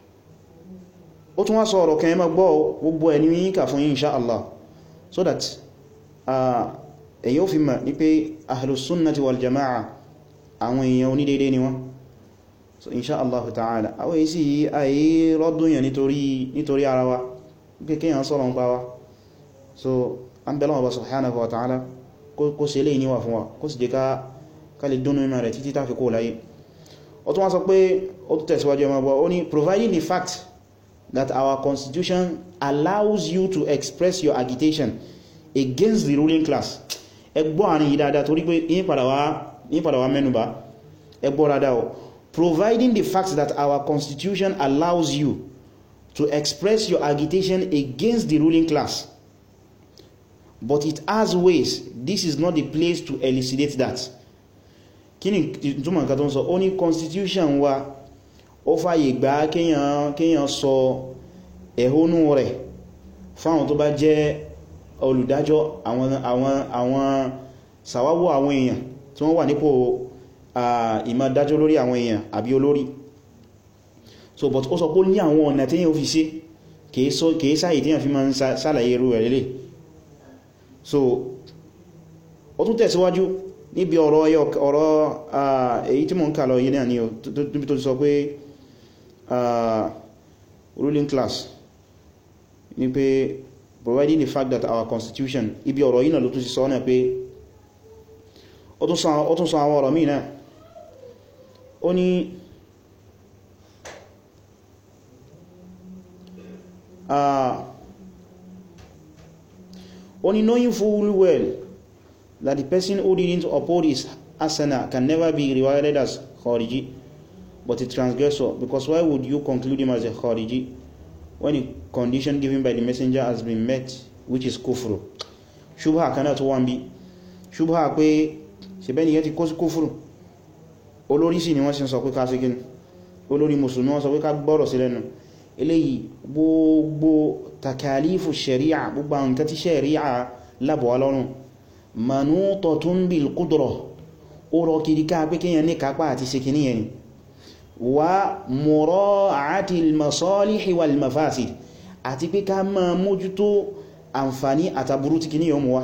ó tún wá sọ ọ̀rọ̀ kan ẹ máa gbọ́ gbogbo ẹni yíká fún yín insha Allah, so that èyàn ó fi mọ̀ ní pé ahlus sunnati wal jama'a àwọn èèyàn onídéédé ni wọ́n. So insha Allah ta'ala àwọn èyí sí ayé rọ́dúnyàn nítorí ara wa pé kíyàn sọ́rọ̀ ń pa wa. So an bẹ̀rẹ̀ ọba subhanahu wa ta'ala kó ṣe lè níwà fún wa, kó sì jẹ́ ká lè dúnú ìmọ̀ rẹ̀ títí tàfi kó láyé. Ó tún wá sọ pé ó tún tẹ̀síwájú ọmọ ọgbọ̀ ó ní providing the fact that our constitution allows you to express your agitation against the ruling class. Ẹgbọ́ àrin yìí dáadáa torí pé yí padà wá mẹ́nubà. Ẹgbọ́ dáadáa o. Providing the fact that our constitution allows you to express your agitation against the ruling class, but it has ways, this is not the place to elucidate that. Kí ni ìtumọ̀ nǹkan tó ń sọ? Ó ní constitution wa ó fàyè gbà kéèyàn sọ ẹ̀hónú rẹ̀ fáwọn tó bá jẹ́ olùdájọ́, àwọn sàwáwò àwọn èèyàn tí wọ́n wà nípò ìmá dájọ́ lórí àwọn èèyàn àbí olórí. So but ó sọ pé ní àwọn ọ̀nà tí yíò fi ṣe kìí sáyì tí yíò fi máa ń sàlàyé irú rẹ̀ lélẹ̀. So ó tún tẹ̀síwájú níbi ọ̀rọ̀ èyí tí mo ń kà lọ yìí náà ni tó sọ pé ruling class ní pé providing the fact that our constitution, ibi ọ̀rọ̀ yìí náà ló tún sí sọ náà pé ó tún sọ àwọn ọ̀rọ̀ míì náà. Ó ní knowing full well that the person who didn't uphold his asana can never be regarded as khariji but a transgressor, because why would you conclude him as a khariji when the condition given by the messenger has been met, which is kufru. Shubha kana tó wọ́n bí shubha pé ṣe bẹ́ni yẹ́ ti kó sí kúfùrù, olórí sí ni wọ́n sì sọ pé ká sí gíní, olórí mùsùlùmí wọ́n sọ pé ká gbọ́rọ̀ sí lẹ́nu. Eléyìí gbogbo takalifu sharia, gbogbo àwọn nǹkan tí sharia lábọ̀ lọ́rùn, manutatun bil qudrah, ó rọ kiri ká pé kíyàn ní kápá àti ṣe kìní yẹn, wa mura'atil masalihi wal mafasid, àti pé ká máa mójútó àǹfààní àtàbúrú tí kìní yọ mú wá.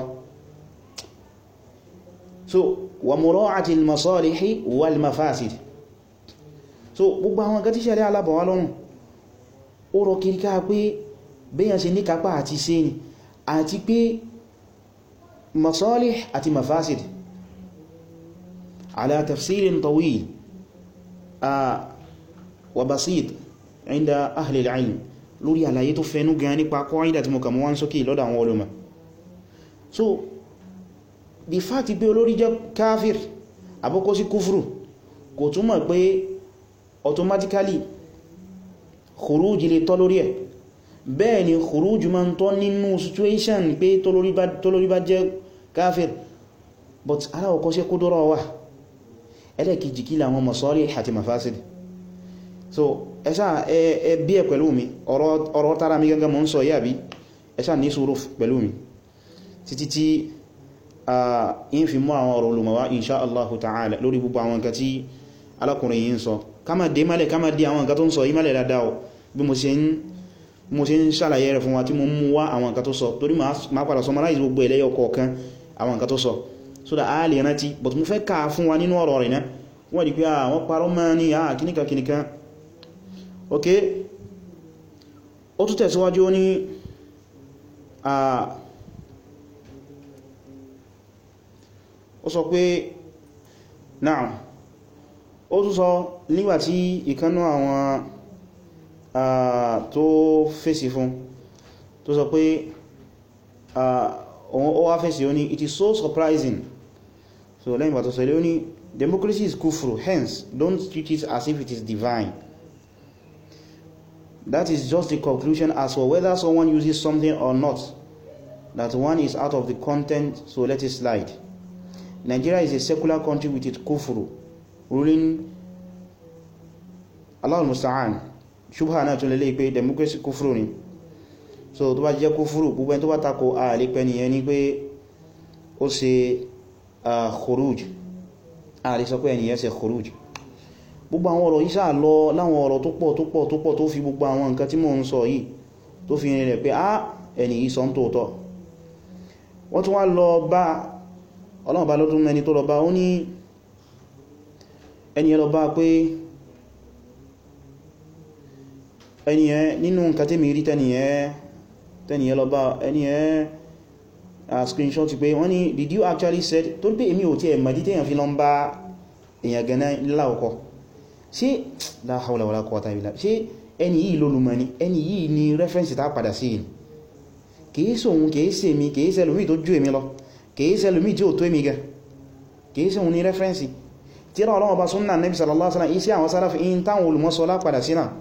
So wa mura'atil masalihi wal mafasid, so gbogbo àwọn nǹkan tí sharia lábọ̀ lọ́rùn ó rọ kiri ká pé bẹ́yàn ṣe ní kápá àti ṣe ni, àti pé masalih àti mafasid ala tafsilin tawil wa basit inda ahli al-ilm, lórí àlàyé tó fẹ́nú gan nípa qaida tí mo kà mọ́ wọ́n sókè lọ́dọ̀ àwọn ulama. So the fact pé olórí jẹ́ káfir àbọ́kọ́ sí kúfùrù kò túmọ̀ pé automatically khuruj lè tọ́ lórí ẹ̀. Bẹ́ẹ̀ ni khuruj ma ń tọ́ nínú situation pé tólórí bá jẹ́ káfir, but aláwọ̀kọ́ sí kó dọ́rọ̀ wà, ẹlẹ́kìjì kí láwọn masalih àti mafasid. So ẹsà bí ẹ pẹ̀lú mi, ọ̀rọ̀ tara mi gangan mọ́ ń sọ yà bí, ẹsà ní sùúrù pẹ̀lú mi títí tí in fi mọ́ àwọn ọ̀rọ̀ olùmọ̀wá insha Allahu ta'ala lórí gbogbo àwọn nǹkan tí alákùnrin yìí ń sọ. Kama dé àwọn nǹkan tó ń sọ yí málẹ̀ dáadáa o, bí mo ṣe ń ṣàlàyé rẹ̀ fún wa tí mo mú wá àwọn nǹkan tó sọ, torí ma padà summarize gbogbo ẹlẹ́yọ kọ̀ọ̀kan àwọn nǹkan tó sọ so that a lè rántí, but mo fẹ́ ká fún wa nínú ọ̀rọ̀ rẹ̀ náà wọ́n di pé wọ́n parọ́ mọ́ ní kìníkà. Ok, ó tún tẹ̀síwájú ó ní ó sọ pé náà ó tún sọ nígbàtí ìkanú àwọn tó fèsì fún tó sọ pé ó wá fèsì ó ní it is so surprising, so lẹ́yìn bàtọ̀ sọ̀rọ̀ ó ní democracy is kufru, hence don't treat it as if it is divine. That is just the conclusion as for whether someone uses something or not, that one is out of the content, so let it slide. Nigeria is a secular country with its kufru ruling. Allah al-musta'an, shubha náà tún lélé pé democracy kufru ni, so tó bá jẹ́ kufru gbogbo ẹni tó bá tako ààlépẹ́ nìyẹn ni pé ó ṣe khuruj, ààlé sọ pé ẹniyàn ṣe khuruj. Gbogbo àwọn ọ̀rọ̀ yìí sáà lọ láwọn ọ̀rọ̀ tó pọ̀ tó fi gbogbo àwọn nǹkan tí mò ń sọ yìí tó fi rìn rẹ̀ pé ẹni yìí sọ ń tóòtọ́. Wọ́n tún wá lọ bá Ọlọ́run bá lọ́dún mẹ́ni tó lọ bá, ó ní ẹniyàn lọ bá pé ẹniyàn nínú nǹkan tí mi rí tẹ́niyàn lọ bá ẹniyàn screenshot pé wọ́n ní did you actually said, tó pé èmi ò tí ẹ̀ mọ̀ tẹ́yàn fi lọ ń bá èyàn gẹ̀nà láwọ̀kọ́, ṣe la hawla wala quwwata illa billah, ṣe ẹni yìí lólùmọ̀ ni, ẹni yìí ni reference tá padà sí, kìí sóhun kìí ṣe mi, kìí ṣe lómi tó jú èmi lọ, kìí ṣe lómi tí ó tó èmi gẹ, kìí ṣe òun ni reference. Tírà Ọlọ́run bá súnnà Nabi sallallahu alaihi wasallam, iṣẹ́ àwọn Sálàfù in táwọn olùmọ́sọ lápadà sí náà.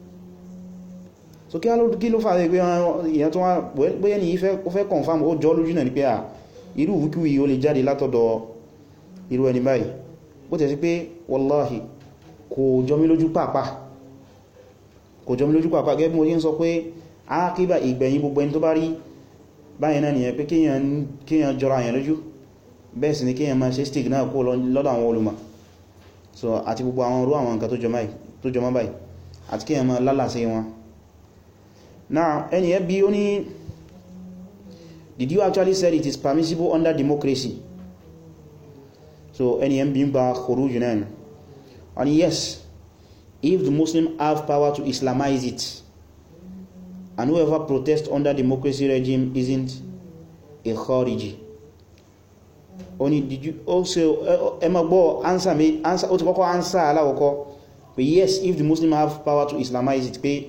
So kí ló fà pé ìyẹn tó wá bóyẹ́ ni ó fẹ́ confirm ó jọ lójú náà ni pé irú wíkúwí ó lè jáde látọ̀dọ̀ irú ẹni báyìí, bó tẹ̀ sí pé wallahi kò jọ mí lójú pàápàá, gẹ́gẹ́ bí mo yí ń sọ pé àkíbà ìgbẹ̀yìn gbogbo ẹni tó bá rí báyìí náà nìyẹn pé kíyàn jọra àyàn lójú, bẹ́ẹ̀ sì ni kíyàn máa ṣe stick náà kó lọ́dọ̀ àwọn olùmọ̀, so àti gbogbo àwọn orú àwọn nǹkan tó jọmọ́ báyìí, àti kíyàn máa lálàsí wọn. Now ẹni bí ó ní did you actually say it is permissible under democracy? So ẹni bí ń gba khuruj náà, and yes, if the Muslim have power to Islamize it, and whoever protests under democracy regime isn't a khariji. Only did you also emagbo answer ó ti kọ́kọ́ answer aláwọ̀kọ́ pé yes, if the Muslim have power to Islamize it, pé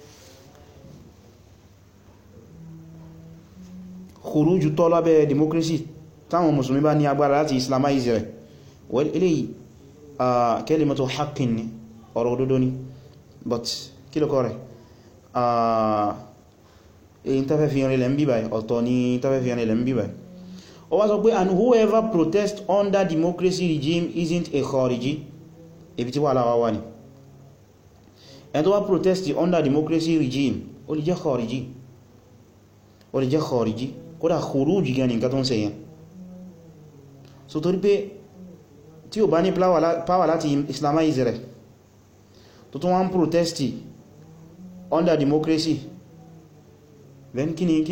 khuruju tó lábẹ́ democracy táwọn Mùsùlùmí bá ní agbára láti Islamize rẹ̀, well eléyìí kalimatu haqqin ni, ọ̀rọ̀ òdodo ni, but kí ló kọ́ rẹ̀ èyí tafẹ́ fi rìnlẹ̀ ń bí báyìí ọ̀tọ̀ ni tafẹ́ fi rìnlẹ̀ ń bí báyìí. Ó wá sọ pé and whoever protests under democracy regime isn't a khariji, ibi tí wà láwá wà ní ẹni tó wá protest under democracy regime ó lè jẹ́ khariji, kódà khuruji gan ní nǹkan tó ń ṣe yẹn. So torí pé tí ó bá ní power láti Islamize rẹ̀ tó tún wọ́n protest under democracy, then kíni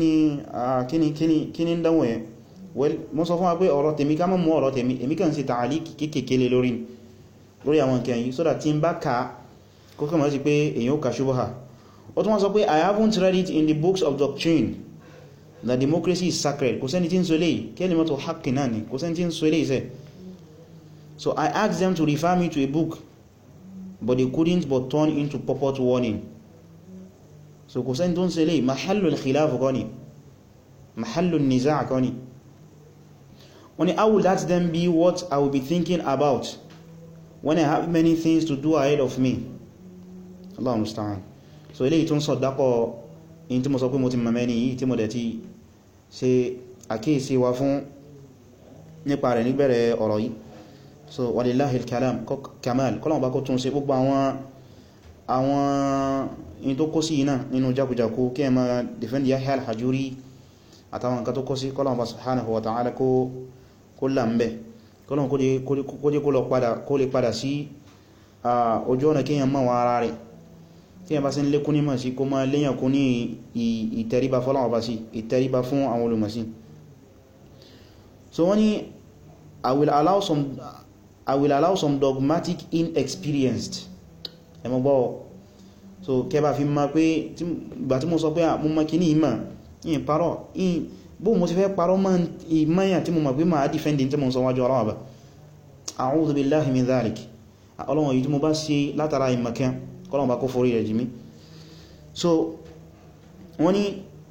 ń dánwò yẹn. Well, mo sọ fún wa pé ọ̀rọ̀ tèmi ká mọ́ mú ọ̀rọ̀ tèmi, èmi kàn sí ta'liq kékèkéle lórí àwọn nǹkan yìí, so that tí ń bá ká kókè mọ́ sí pé èyàn ó kà ṣubha. Ó tún wọ́n sọ pé I haven't read it in the books of doctrine that democracy is sacred. Kò sẹ́ni tí ń sọ eléyìí, kalimatu haqqin náà ni, kò sẹ́ni tí ń sọ eléyìí sẹ́. So I asked them to refer me to a book, but they couldn't but turn into purport warning. So kò sẹ́ni tó ń sọ eléyìí, mahallul khilaf kọ́ ni, mahallul niza' kọ́ ni. When how will that then be what I will be thinking about when I have many things to do ahead of me? Allah musta'an. So eléyìí tún sọ dákọ̀ in tí mo sọ pé mo ti mọ̀mẹ́ni yìí tí mo dẹ̀ ti ṣe àkíyèsí wa fún nípa rẹ̀ níbẹ̀rẹ̀ ọ̀rọ̀ yìí. So walillahil kamal, kọ́lọ̀ bá kó tún ṣe gbogbo àwọn in tó kó sí iná nínú jákujàkú kí ẹ ma defend Yahya al-Hajuri àtàwọn nǹkan tó kó sí, kọ́lọ̀ bá subhanahu wa ta'ala kó lámbẹ̀, kọ́lọ̀ kó jẹ́ kó lè padà sí ojú ọ̀nà kíyàn mọ́ wọn ara rẹ̀, tí yẹn bá sí ń lékún ní mọ̀ sí kó máa léyàn kún ní ìtẹríba fọ́lọ́wọ́ bá sí, ìtẹríba fún àwọn olùmọ̀ sí. So wọ́n ní I will allow some dogmatic inexperienced, ẹmọ gbọ́. So kẹba fi ma pé ìgbà tí mo sọ pé mo mọ́ kí ní ìmọ̀ yìí parọ́ bó mo ti fẹ́ parọ́ mọ́ ìmọ̀yàn tí mo mọ̀ pé ma defending tí mo sọ wájú ọlọ́wọ́ bá, a'udhu billahi min dhalik. Ọlọ́wọ́ yìí tí mo bá ṣe látara ìmọ̀kẹ́ kọ́lọ̀wọ́ bá kó forí rẹ̀ jìmí. So wọ́n ní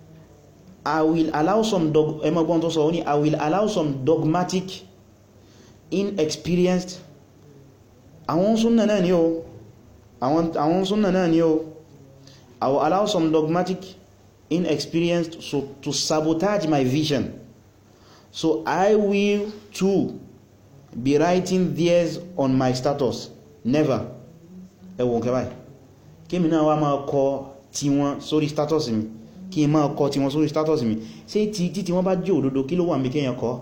I will allow some I will allow some dogmatic, inexperienced, àwọn súnnà náà ni o, àwọn súnnà náà ni o, I will allow some dogmatic, inexperienced to sabotage my vision. So I will too be writing theirs on my status. Never. Ẹwọ̀n kẹbàá kí mi náà wá máa kọ tí wọ́n sórí status mi, kí n máa kọ tí wọ́n sórí status mi. Ṣé tí wọ́n bá jẹ́ òdodo kí ló wà níbí kéèyàn kọ?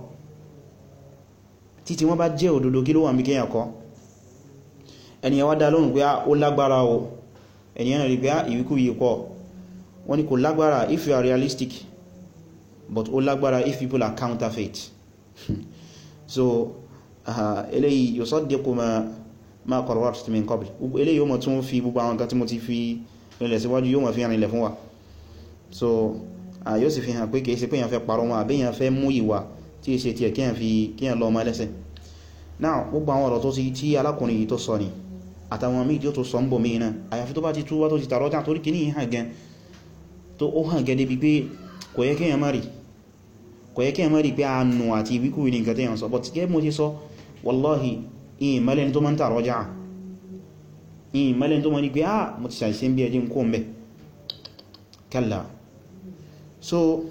Tí wọ́n bá jẹ́ òdodo kí ló wà níbí kéèyàn kọ? Ẹniyàn wá dá lóhùn pé ó lágbára o, ẹniyàn rí pé ìwíkú yìí pọ̀. Wọ́n ní kò lágbára if you are realistic, but ó lágbára if people are counterfeit. So eléyìí yusaddiqu ma qarrartu min qabl. Eléyìí yóò mọ̀ tún fi gbogbo àwọn nǹkan tí mo ti fi rìnlẹ̀ síwájú yóò mọ̀ fi rìnlẹ̀ fún wa. So yóò sì fi hàn pé kìí ṣe pé èyàn fẹ́ parọ́ wọn àbí èyàn fẹ́ mú ìwà tí è ṣe tí ẹ̀ kíyàn lọ ọmọ ẹlẹ́sẹ̀. Now gbogbo àwọn ọ̀rọ̀ tó tí alákùnrin yìí tó sọ ni àtàwọn míì tí ó tó sọ ń bọ̀ míì náà, àyàfi tó bá ti túwá tó ti tàrọ́jà torí kìíní hàn gan tó ó hàn gẹ́ débi pé kò yẹ kíyàn má rí pé àánú àti ìwíkú ní nǹkan tẹ́yàn sọ. But gẹ́ mo ti sọ wallahi ìyìn mẹ́lẹ́ni tó máa ń tàrọ́jà, ìyìn mẹ́lẹ́ni tó máa ní pé mo ti ṣàìsẹ́ bí ẹjí ń kó mẹ́ kalla. So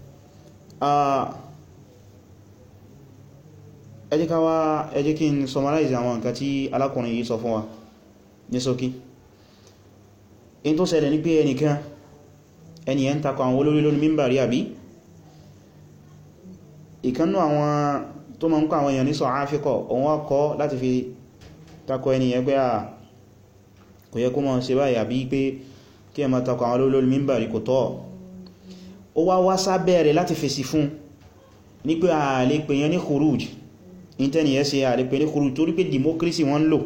ẹ jẹ́ kí n summarize àwọn nǹkan tí alákùnrin yìí sọ fún wa ní ṣókí. In tó ṣẹlẹ̀ ní pé ẹniyàn takọ àwọn olórí lórí mímbàrí àbí ìkánnú àwọn tó ma ń kọ àwọn èèyàn ní sọ áfíkọ̀ òun wá kọ́ láti fi takọ ẹniyàn pé kò yẹ kó mọ́ ṣe báyìí àbí pé kí ẹ ma takọ àwọn olórí lórí mímbàrí kò tọ́. Ó wá sábẹ́ rẹ̀ láti fèsì fún ní pé a lè pè yẹn ní khuruj, ìntẹ́ni yẹ́ ṣe a lè pè ní khuruj torí pé democracy wọ́n lò.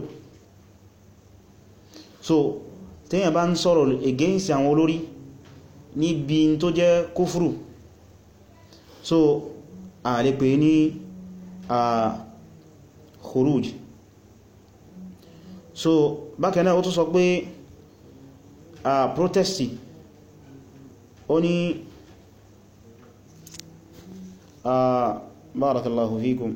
So tẹ́yàn bá ń sọ̀rọ̀ against àwọn olórí níbi tó jẹ́ kúfùrù, so a lè pè ní khuruj. So bákan náà ó tún sọ pé protesti ó ní barakallahu fikum.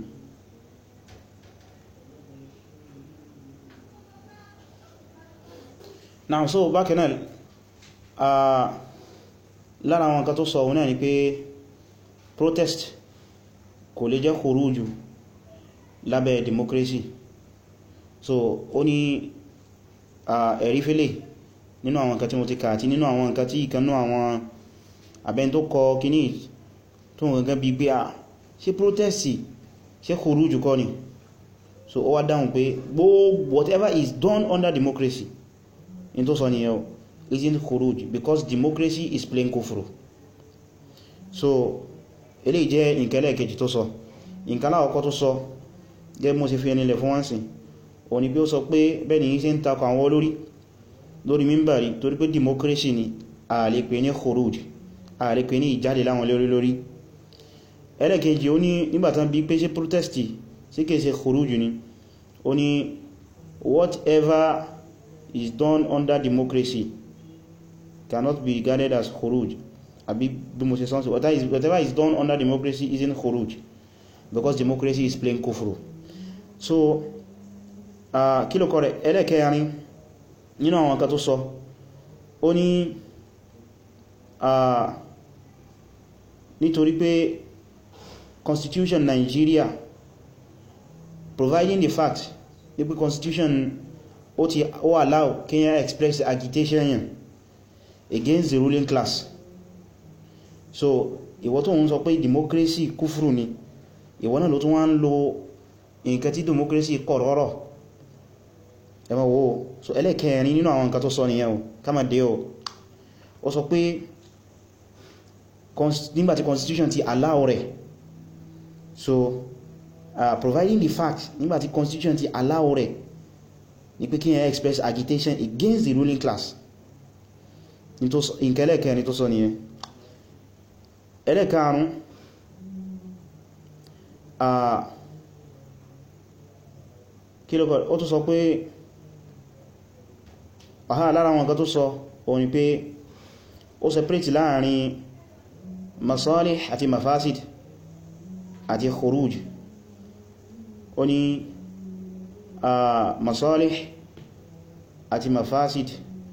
Now so bákan náà lára àwọn kan tó sọ náà ni pé protest kò lè jẹ́ khuruju lábẹ́ democracy. So ó ní ẹ̀rí fẹ́lẹ̀ nínú àwọn nǹkan tí mo ti kà àti nínú àwọn nǹkan tí ìkanú àwọn abẹ́n tó kọ kíní tó gangan bí pé ṣe protest ṣe khuruju kọ́ ni. So ó wá dáhùn pé whatever is done under democracy in tó sọ ni yẹn isn't khuruj because democracy is plain kufru. So eléyìí jẹ́ nǹkan ẹlẹ́ẹ̀kejì tó sọ. Nǹkan aláwọ̀kọ́ tó sọ gẹ́gẹ́ mo ṣe fi ẹnilẹ̀ fún wọ́n sí ó ní bí ó sọ pé bẹ́ẹ̀ni yí ṣe ń takọ àwọn lórí mímbàrí torí pé democracy ni a lè pè ní khuruj, a lè pè ní ìjáde láwọn lórí. Ẹlẹ́ẹ̀kejì ó ní nígbàtán bí pé ṣe protesti sí kèé ṣe khuruj ni, ó ní whatever is done under democracy cannot be regarded as khuruj. Àbí bí mo ṣe sọ́nsí whatever is done under democracy isn't khuruj because democracy is plain kufru. So kí ló kọ́ rẹ̀ ẹlẹ́kẹ̀ẹ́rin nínú àwọn kan tó sọ ó ní nítorí pé constitution Nigeria providing the fact ní pé constitution ó allow Kenya express agitation against the ruling class. So ìwọ tó ń sọ pé democracy kúfùrù ni, ìwọ náà ló tún wá ń lo nǹkan tí democracy kọ̀ rọ́rọ̀ ẹmọ wo. So ẹlẹ́kẹ̀ẹ́rin nínú àwọn nǹkan tó sọ nìyẹn o kama dé o. Ó sọ pé nígbàtí constitution ti allow rẹ̀, so providing the fact nígbàtí constitution ti allow rẹ̀ ní pé kí yẹn express agitation against the ruling class. Nǹkan ẹlẹ́kẹ̀ẹ́rin tó sọ nìyẹn. Ẹlẹ́kàrún kí ló kọ́ ó tó sọ pé lára àwọn nǹkan tó sọ òun ni pé ó separate láàrin masalih àti mafasid àti khuruj ó ní masalih àti mafasid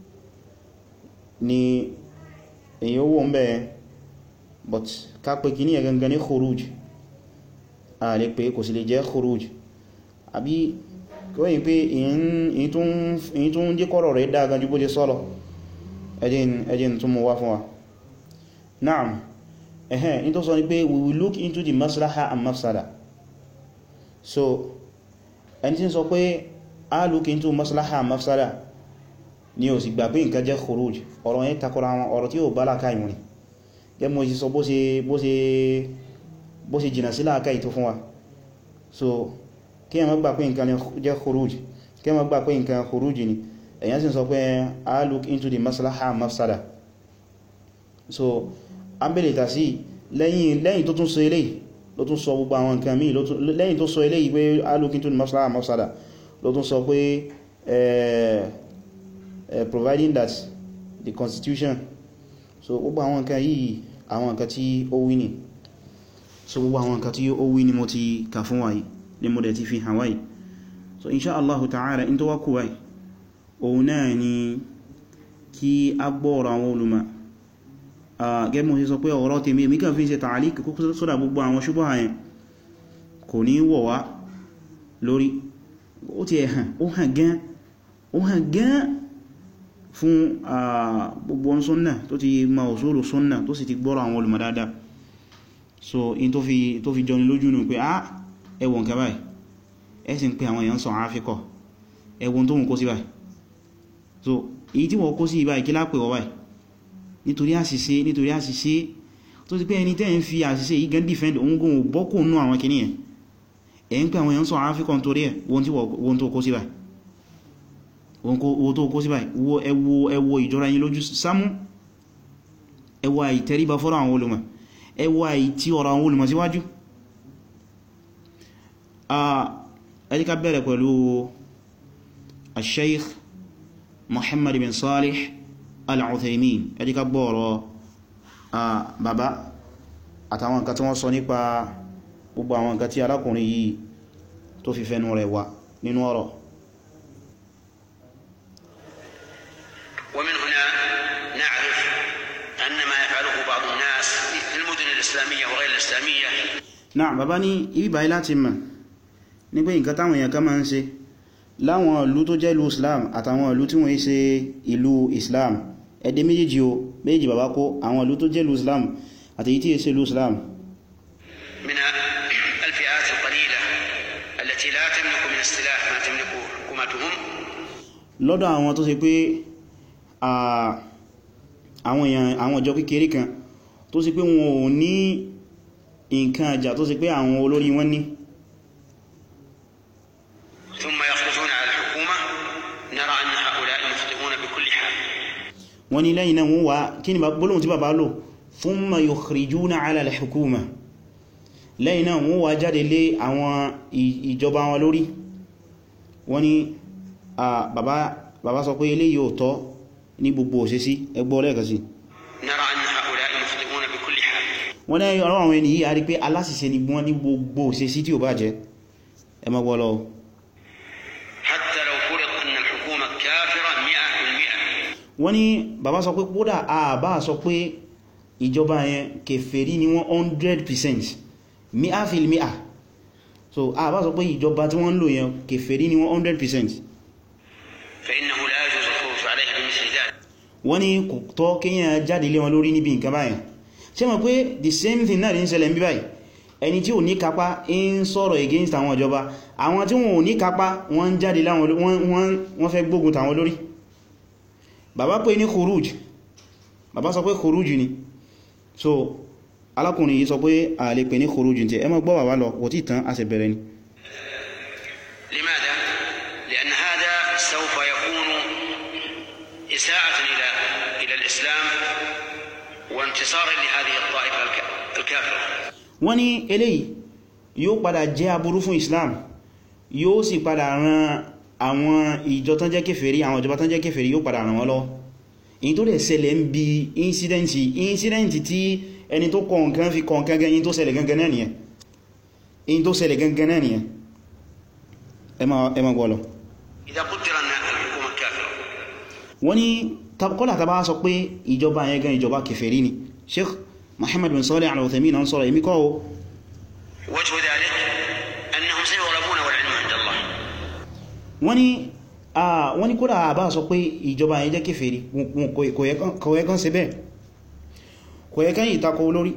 ni èyí ó wọ́n bẹ́ẹ̀ but ká pé kí ní ẹgangan ní khuruj a lè pé kò sí lè jẹ́ khuruj àbí kó yí pé èyí tún jẹ́ kọ́rọ̀ rẹ̀ dáa gan jú bó jẹ́ sọ́lọ̀ ẹjìn tún mú wá fún wa na'am in tó sọ ní pé we will look into the maslaha and mafsada so ẹni tí ń sọ pé a look into maslaha and mafsada ni ó sì gbà pé nǹkan jẹ́ khuruj ọ̀rọ̀ yẹn takora wọn ọ̀rọ̀ tí ó bá láàká ìmúni gẹ́mọ̀ sí sọ bó ṣe jìnà sí láàká ìtò fún wa so kí ẹ má gbà pé nǹkan jẹ́ khuruj kí ẹ má gbà pé nǹkan khuruj ni èyàn sì sọ pé a look into the maslaha and mafsada so abẹ́lẹ̀ta sí lẹ́yìn tó tún sọ eléyìí ló tún sọ gbogbo àwọn nǹkan míì lẹ́yìn tó sọ eléyìí pé a look into the maslaha and mafsada ló tún sọ pé providing that the constitution so gbogbo àwọn nǹkan yìí àwọn nǹkan tí ó wí ní so gbogbo àwọn nǹkan tí ó wí ní mo ti kà fún wáyìí ní mo dẹ̀ ti fi hàn wáyìí so insha Allahu ta'ala in tó wá kú wáyìí òun náà ni kí a gbọ́ọ̀rọ̀ àwọn olùmọ̀ gẹ́gbọ́n sí sọ pé ọ̀rọ̀ tèmi èmi kàn fi ń ṣe ta'liq sódà gbogbo àwọn ṣubha àyẹn kò ní wọ̀ wá lórí ó ti ẹ̀hàn ó hàn gan fún gbogbo sunnah tó ti ma usulu sunnah tó sì ti gbọ́rọ̀ àwọn olùmọ̀ dáadáa so in tó fi jọni lójú nù pé ẹwọ̀n kẹ báyìí ẹ̀sìn pé àwọn èèyàn sọ àáfíkọ̀ ẹwọ̀n tó mú kó sí báyìí so èyí tí wọ́n kó sí ìbáyìí kí lápẹ̀ wọ́ báyìí nítorí àṣìṣe tó ti pé ẹni tẹ́ ń fi àṣìṣe yìí gan defend òun gún bọ́kù nú àwọn kìíní ẹ̀ ń pé àwọn èèyàn sọ àáfíkọ̀ nítorí ẹ̀ wọ́n tó kó sí báyìí wọ́n tó kó sí báyìí ẹwọ ìjọra yín lójú sámú ẹwọ àìtẹríba fọ́rọ̀ àwọn olùmọ̀ ẹwọ àìtí ọ̀rọ̀ àwọn olùmọ̀ síwájú ẹ ká bẹ̀rẹ̀ pẹ̀lú al-Shaykh Muhammad bin Salih al-Uthaymin ẹ ká gbọ́ọ̀rọ̀ bàbá àtàwọn nǹkan tí wọ́n sọ nípa gbogbo àwọn nǹkan tí arákùnrin yìí tó fi fẹ́nu rẹ̀ wá nínú ọ̀rọ̀. ومن هنا نعرف أن ما يفعله بعض الناس في المدن الإسلامية وغير الإسلامية نعم bàbá ní ibi báyìí láti mọ̀ ní pé nǹkan táwọn èèyàn kan máa ń ṣe láwọn ìlú tó jẹ́ ìlú Islam àtàwọn ìlú tí wọ́n ṣe ìlú Islam ẹ̀dẹ́ méjèèjì bàbá kó àwọn ìlú tó jẹ́ ìlú Islam àti èyí tí è ṣe ìlú Islam من الفئات القليلة التي لا تملك من السلاح ما تملكه حكومتهم lọ́dọ̀ àwọn tó ṣe pé àwọn ìjọ kékeré kan tó sì pé wọn ò ní nǹkan àjà tó sì pé àwọn olórí wọn ní ثم يخرجون على الحكومة نرى أن هؤلاء مخطئون بكل حال wọ́n ní lẹ́yìn náà wọ́n wá kí ni gbólóhùn tí bàbá lò ثم يخرجون على الحكومة lẹ́yìn náà wọ́n wá jáde lé àwọn ìjọba wọn lórí wọ́n ní bàbá sọ pé eléyìí ò tọ́ ní gbogbo òṣèṣí ẹgbọ́ lẹ́ẹ̀kan sí wọ́n ní ọ̀rọ̀ àwọn ènìyàn a rí pé aláṣìṣẹ́ ni wọ́n ní gbogbo òṣèṣí tí ò bá jẹ́ ẹ má gbọ́ lọ wọ́n ní bàbá sọ pé kódà àbá sọ pé ìjọba yẹn kèfèrí ni wọ́n 100% mi'a fil mi'a so àbá sọ pé ìjọba tí wọ́n ń lò yẹn kèfèrí ni wọ́n 100% wọ́n ní kò tọ́ kíyàn jáde lé wọn lórí níbi nǹkan báyìí ṣé mọ̀ pé the same thing náà ní ṣẹlẹ̀ ń bí báyìí ẹni tí ò ní kápá ń sọ̀rọ̀ against àwọn ìjọba àwọn tí wọn ò ní kápá wọ́n ń jáde láwọn wọ́n fẹ́ gbógun tàwọn lórí bàbá pé ní khuruj bàbá sọ pé khuruj ni so alákùnrin yìí sọ pé a lè pè ní khuruj tí ẹ má gbọ́ bàbá lọ kò tí tán a sì bẹ̀rẹ̀ ni لماذا؟ لأن هذا سوف يكون إساءة إلى الإسلام وانتصارا لهذه الطائفة الكافرة wọ́n ní eléyìí yóò padà jẹ́ aburú fún Islam yóò sì padà ran àwọn ìjọ tán jẹ́ kèfèrí àwọn ìjọba tán jẹ́ kèfèrí yóò padà ràn wọ́n lọ́wọ́ èyí tó dẹ̀ ṣẹlẹ̀ ń bí incident tí ẹni tó kọ nǹkan fi kọ nǹkan gan, èyí tó ṣẹlẹ̀ gangan náà nìyẹn, èyí tó ṣẹlẹ̀ gangan náà nìyẹn. ẹ má gbọ́ lọ. wọ́n ní kọ́lá tàbá sọ pé ìjọba yẹn gan ìjọba kèfèrí ni. Sheikh Muhammad bin Salih al-Uthaymin ń sọ̀rọ̀ èmi kọ́ o. وجه ذلك أنهم سيغلبون والعلم عند الله. wọ́n ní kódà àbá sọ pé ìjọba yẹn jẹ́ kèfèrí, kò yẹ kán ṣe bẹ́ẹ̀, kò yẹ kán ìtakò olórí.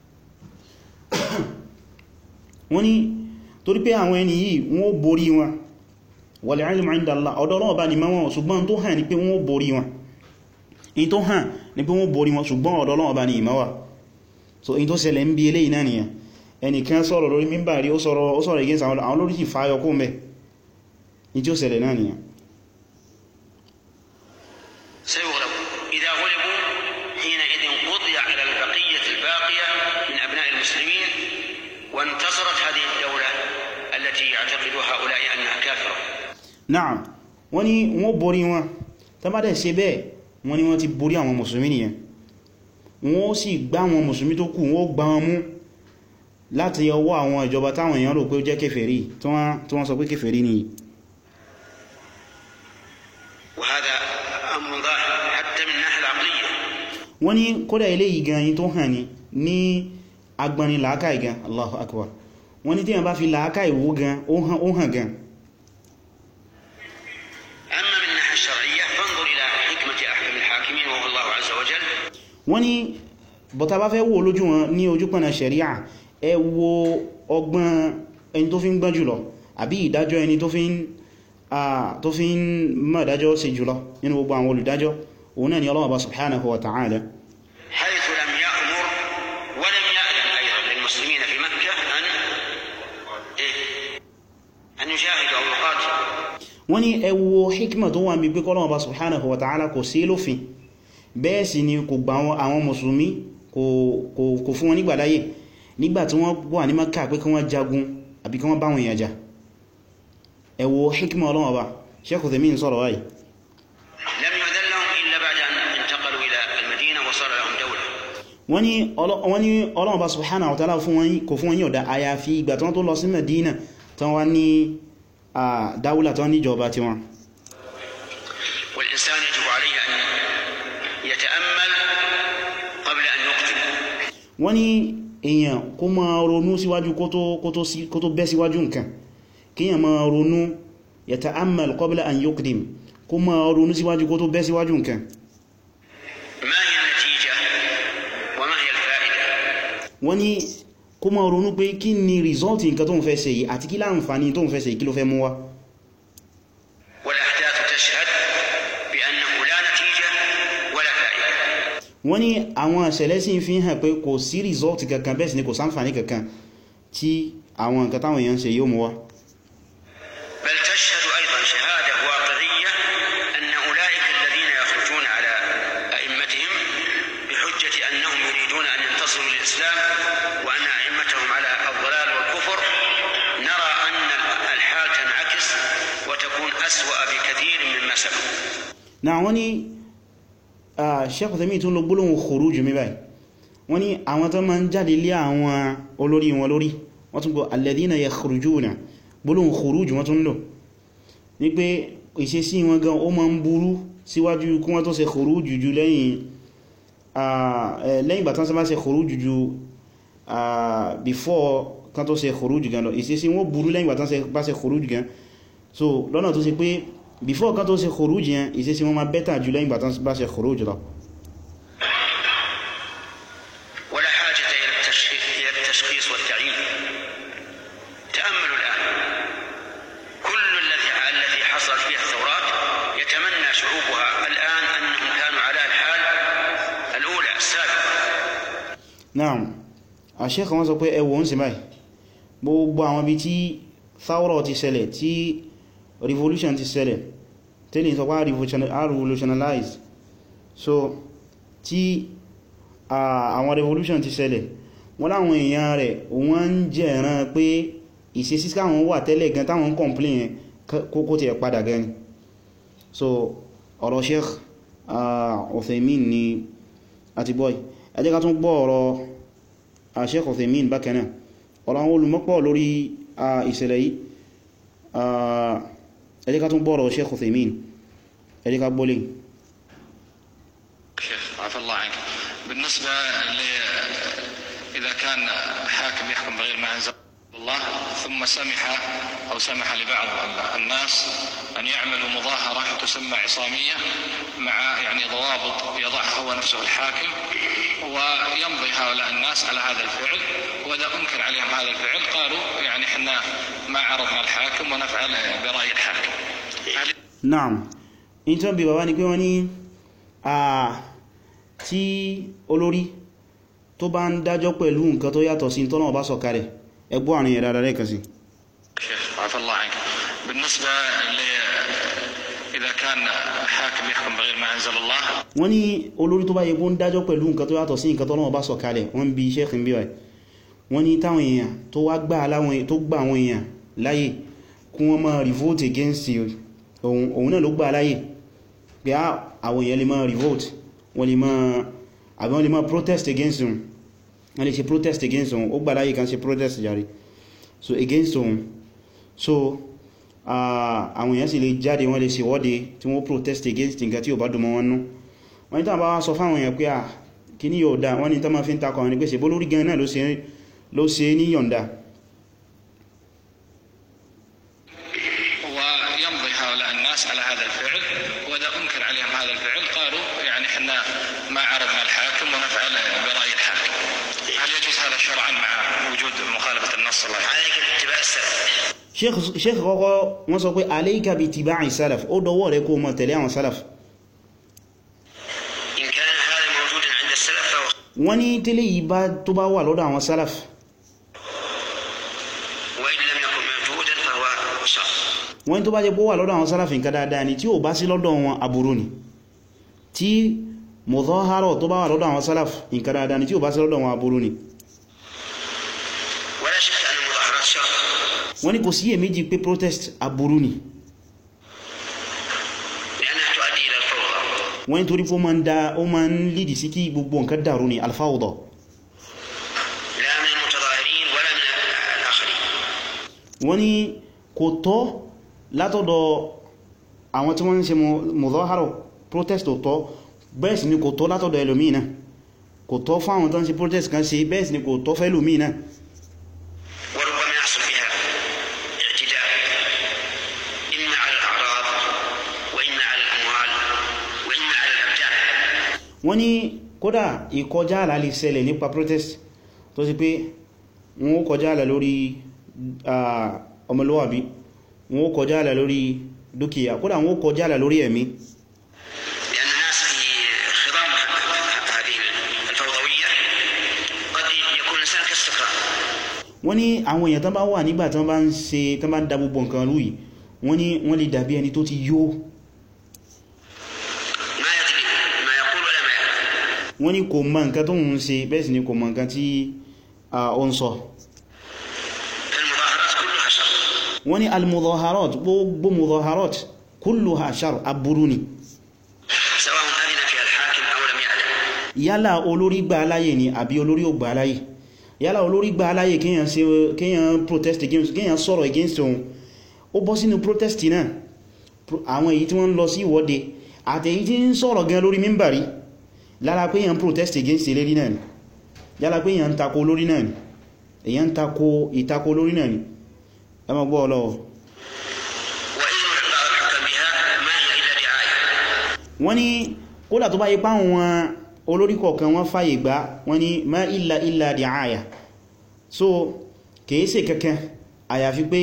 wọ́n ní torí pé àwọn ẹni yìí wọ́n borí wọn, wal ilmu inda Allah, ọ̀dọ̀ Ọlọ́run bá ní mọ́ wọn, ṣùgbọ́n tó hàn ní pé wọ́n borí wọn, in tó hàn ní pé wọ́n borí wọn, ṣùgbọ́n ọ̀dọ̀ Ọlọ́run bá ní ìmọ̀ wà. So in tó ṣẹlẹ̀ ń bí eléyìí náà nìyẹn. ẹnìkan sọ̀rọ̀ lórí mímbàrí ó sọ̀rọ̀ against àwọn olórí sì fáyọ kó mẹ́, in tí ó ṣẹlẹ̀ náà nìyẹn. سيغلبون إذا غلبوا حينئذ قضي على البقية الباقية من أبناء المسلمين وانتصرت هذه الدولة التي يعتقد هؤلاء أنها كافرة. نعم wọ́n ní wọ́n borí wọn, tó bá dẹ̀ ṣe bẹ́ẹ̀ wọ́n ní wọ́n ti borí àwọn mùsùlùmí nìyẹn, wọ́n sì gbá àwọn mùsùlùmí tó kù, wọ́n gbá wọn mú láti ọwọ́ àwọn ìjọba táwọn èèyàn rò pé ó jẹ́ kèfèrí tí wọ́n sọ pé kèfèrí ni. wọ́n ní kódà eléyìí gan yìí tó hàn ní agbani làákàí gan, Allahu Akbar, wọ́n ní tí wọ́n bá fi làákàí wó gan ó hàn gan. wọ́n ní bọ̀tá bá fẹ́ wò lójú wọn ní ojú pọ̀nà ṣẹ̀ríà, ẹ wo ọgbọ́n ẹni tó fi ń gbọ́n jùlọ àbí ìdájọ́ ẹni tó fi ń mọ̀ ìdájọ́ sí jùlọ nínú gbogbo àwọn olùdájọ́, òun náà ni Allah bá subhanahu wa ta'ala. haythu lam ya'mur wa lam ya'lam aydan lil muslimina fi Makkah an yushahidu aw yuqatilu. wọ́n ní ẹ wo hikma tó wà ní pé Allah bá subhanahu wa ta'ala kò sí lófin, bẹ́ẹ̀ sì ni kò gba àwọn mùsùlùmí, kò fún wọn nígbà láyè nígbàtí wọ́n wà ní Makkah pé kí wọ́n jagun àbí kí wọ́n bá wọn èèyàn jà. ẹ wo hikma Ọlọ́run Ọba. Sheikh Uthaymeen sọ̀rọ̀ wáyìí. wọ́n ní Ọlọ́run Ọba subhanahu wa ta'ala kò fún wọn ní ọ̀dá àyàfi ìgbà tí wọ́n tó lọ sí Medina tán wá ní dáúlà tán ní ìjọba tí wọ́n. wọ́n ní èèyàn kó máa ronú síwájú kó tó bẹ́ síwájú nǹkan, kíyàn máa ronú yata'ammal qabla an yuqdim, kó máa ronú síwájú kó tó bẹ́ síwájú nǹkan. wọ́n ní kó máa ronú pé kí ni result nǹkan tó ń fẹ́ ṣe yìí àti kí láǹfààní tó ń fẹ́ ṣe yìí, kí ló fẹ́ mú wá. wọ́n ní àwọn ìṣẹ̀lẹ̀ sì fi hàn pé kò sí result kankan, bẹ́ẹ̀ sì ni kò sáǹfààní kankan tí àwọn nǹkan táwọn èèyàn ṣe yóò mú wá. náà wọ́n ní Sheikh Uthaymeen tún lọ gbólóhùn khuruj mi báyìí, wọ́n ní àwọn tó máa ń jáde lé àwọn olórí wọn lórí, wọ́n tún gbọ́ alladhina yakhrujuna, gbólóhùn khuruj wọ́n tún lò ní pé ìṣesí wọn gan ó máa ń burú síwájú kí wọ́n tó ṣe khuruj jù lẹ́yìn ìgbà tán bá ṣe khuruj jù before kan tó ṣe khuruj gan lọ, ìṣesí wọn burú lẹ́yìn ìgbà tán bá ṣe khuruj gan, so lọ́nà tó ṣe pé before kan tó ṣe khuruj yẹn ìṣesí wọn máa bẹ́tà jù lẹ́yìn ìgbà tán bá ṣe khuruj lọ. Naam, Sheikh wọ́n sọ pé ẹwọ ń ṣe báyìí gbogbo àwọn bí tí thawra ti ṣẹlẹ̀, tí revolution ti ṣẹlẹ̀, tẹ́lẹ̀ sọ pé revolutionize, so tí àwọn revolution ti ṣẹlẹ̀, wọ́n láwọn èèyàn rẹ̀ wọ́n ń jẹ̀ràn pé ìṣesí káwọn wà tẹ́lẹ̀ gan táwọn complain kókó ti ẹ̀ padà gan ni. So ọ̀rọ̀ Sheikh Uthaymin ni àti boy ẹ jẹ́ ká tún gbọ́ ọ̀rọ̀ Sheikh Uthaymin bákan náà ọ̀rọ̀ àwọn olùmọ́pọ̀ lórí ìṣẹ̀lẹ̀ yìí ẹ jẹ́ ká tún gbọ́ ọ̀rọ̀ Sheikh Uthaymin ẹ jẹ́ ká gbọ́ lẹ́yìn. عفى الله عنك. بالنسبة إذا كان حاكم يحكم بغير ما أنزل الله ثم سمح لبعض الناس أن يعملوا مظاهرة تسمى عصامية مع يعني ضوابط يضعها هو نفسه الحاكم ويمضي هؤلاء الناس على هذا الفعل وإذا أنكر عليهم هذا الفعل قالوا يعني احنا ما عرضنا الحاكم ونفعل برأي الحاكم. نعم انتم بيباباني كيواني tí olórí tó bá ń dájọ́ pẹ̀lú nǹkan tó yàtọ̀ sí tọ́nà ọba sọ̀kalẹ̀ ẹgbọ́ àrin ẹ̀dà rẹ̀ kan sí. عفى الله عنك. بالنسبة إذا كان حاكم يحكم بغير ما أنزل الله wọ́n ní olórí tó bá yẹ kó ń dájọ́ pẹ̀lú nǹkan tó yàtọ̀ sí nǹkan tọ́nà ọba sọ̀kalẹ̀ wọ́n bí Sheikh ń bí wáyé wọ́n ní táwọn èèyàn tó wá gbà àwọn èèyàn láyè kí wọ́n máa revolt against òun náà ló gbà láyè pé àwọn èèyàn lè máa revolt wọ́n lè máa protest against him wọ́n lè ṣe protest against him ó gbà láyé kan ṣe protest jàre so against him so àwọn èèyàn sì lè jáde wọ́n lè ṣe wọ́de tí wọ́n protest against nǹkan tí ò bá dùnmọ́ wọn nú wọ́n ní tàbí wá sọ fáwọn èèyàn pé kí ní yóò dá wọ́n ní tán máa fi ń takọ̀ wọn ni pé ṣe bó lórí gan náà ló ṣe ní yọ̀ǹda. ويمضي هؤلاء الناس على هذا الفعل وإذا أنكر عليهم هذا الفعل قالوا يعني احنا ما عرضنا الحاكم ونفعل برأي الحاكم. هل يجوز هذا شرعا مع وجود مخالفة النص؟ الله عليك باتباع السلف. Sheikh kọ́kọ́ wọ́n sọ pé alayka bi ittiba'i salaf ó dọwọ́ rẹ̀ kó mọ̀ tẹ̀lé àwọn salaf. إن كان هذا موجودا عند السلف فهو wọ́n ní tẹ́lẹ̀ yìí tó bá wà lọ́dọ̀ àwọn salaf وإن لم يكن موجودا فهو شر. wọ́n ní tó bá jẹ́ pé ó wà lọ́dọ̀ àwọn salaf nǹkan dáadáa ni tí ó bá sí lọ́dọ̀ wọn aburú ni tí mudahara tó bá wà lọ́dọ̀ àwọn salaf nǹkan dáadáa ni tí ó bá sí lọ́dọ̀ wọn aburú ni. ولا شك أن المظاهرات شر. wọ́n ní kò sí èméjì pé protest aburú ni لأنها تؤدي إلى الفوضى. wọ́n ní torí pé ó máa ń lìdì sí kí gbogbo nǹkan dàrú ni alfawda. لا من المتظاهرين ولا من الآخرين. wọ́n ní kò tọ́ látọ̀dọ̀ àwọn tí wọ́n ń ṣe mudahara protest tó tọ́ bẹ́ẹ̀ sì ni kò tọ́ látọ̀dọ̀ ẹlòmíì náà kò tọ́ fún àwọn tó ń ṣe protest kan ṣe bẹ́ẹ̀ sì ni kò tọ́ fẹ́ ẹlòmíì náà. وربما يحصل فيها اعتداء إما على الأعراض وإما على الأموال وإما على الأبدان. wọ́n ní kódà ìkọjá àlà lè ṣẹlẹ̀ nípa protest tó sì pé wọ́n ó kọjá àlà lórí ọmọlúwàbí wọ́n ó kọjá àlà lórí dúkìá kódà wọ́n ó kọjá àlà lórí ẹ̀mí. لأن الناس في خضم هذه الفوضوية قد يكون الإنسان كالسكران. wọ́n ní àwọn èèyàn tán bá wà nígbà tán bá ń da gbogbo nǹkan rú yìí wọ́n lè dàbí ẹni tó ti yó. ما يدري ما يقول ولا ما يفعل. wọ́n ní kò mọ̀ nǹkan tó ń ṣe bẹ́ẹ̀ sì ni kò mọ̀ nǹkan tí ó ń sọ. المظاهرات كلها شر. wọ́n ní al-mudaharat gbogbo mudaharat kulluha shar aburú ni سواء أذن فيها الحاكم أو لم يأذن. yálà olórí gbà láyè ni àbí olórí ò gbà láyè yálà olórí gbà láyè kíyàn protest against kíyàn sọ̀rọ̀ against òun ó bọ́ sínú protest náà àwọn èyí tí wọ́n ń lọ sí ìwọ́de àti èyí tí ń sọ̀rọ̀ gan lórí mímbàrí lára pé yàn protest against ìlérí náà ni yálà pé yàn tako olórí náà ni èyàn tako ìtako olórí náà ni ẹ má gbọ́ ọlọ́wọ́. وإذن بعض الحكم بها ما هي إلا رعاية. wọ́n ní kódà tó bá yí páwọn wọn olórí kọ̀ọ̀kan wọ́n fàyè gbà wọ́n ní ma illa di'aya so kèése kankan àyàfi pé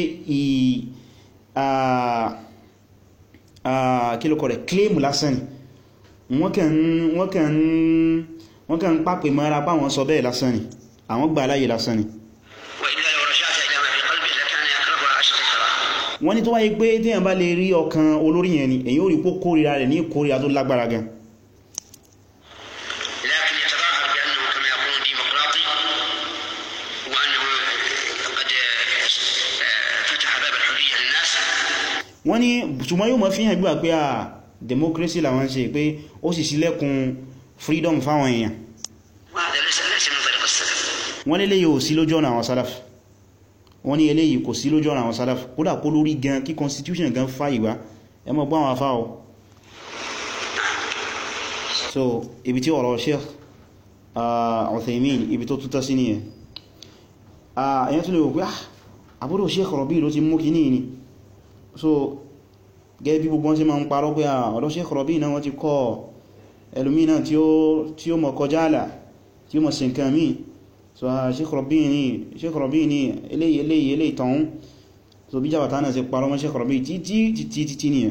kílòkọ̀ rẹ̀ claim lásán ni wọ́n kàn ń pàpè mọ́ra páwọn sọ bẹ́ẹ̀ lásán ni àwọn gbà láyé lásán ni. وإلا لو رجعت إلى ما في قلبه لكان يكرهها أشد الكراهة. wọ́n ní tó wáyé pé téèyàn bá lè rí ọkàn olórí yẹn ni èyí ò rí pó kórìíra rẹ̀ ní kórìíra tó lágbára gan. لكن يتظاهر بأنه كما يقولون ديمقراطي وأنه قد فتح باب الحرية للناس. wọ́n ní ṣùgbọ́n yóò mọ̀ fi hàn gbà pé democracy làwọn ṣe pé ó sì ṣílẹ̀kùn freedom fáwọn èèyàn wọ́n lè léyìí ò sí lójú ọ̀nà àwọn salaf wọ́n ní eléyìí kò sí lójú ọ̀nà àwọn salaf kódà kó lórí gan kí constitution gan fà ìwá ẹ mọ́ gbọ́n àwọn afá ọ so ibi tí ọ̀rọ̀ Sheikh Uthaymin ibi tó tútọ́ sí ní ẹ̀ ẹ̀yẹn tó lè wò pé àbúrò Sheikh Rabi ló ti mú kí ní so gẹ́gẹ́ bí gbogbo wọn sí ma ń parọ́ pé ọ̀dọ̀ Sheikh Rabi náà wọ́n ti kọ́ ẹlòmínà tí ó mọ̀ kọjá àlà tí ó mọ̀ sí nǹkan míì so Sheikh Rabi ní eléyìí tán so bí jàbàtà náà sí parọ́ mọ́ Sheikh Rabi títí ní ẹ̀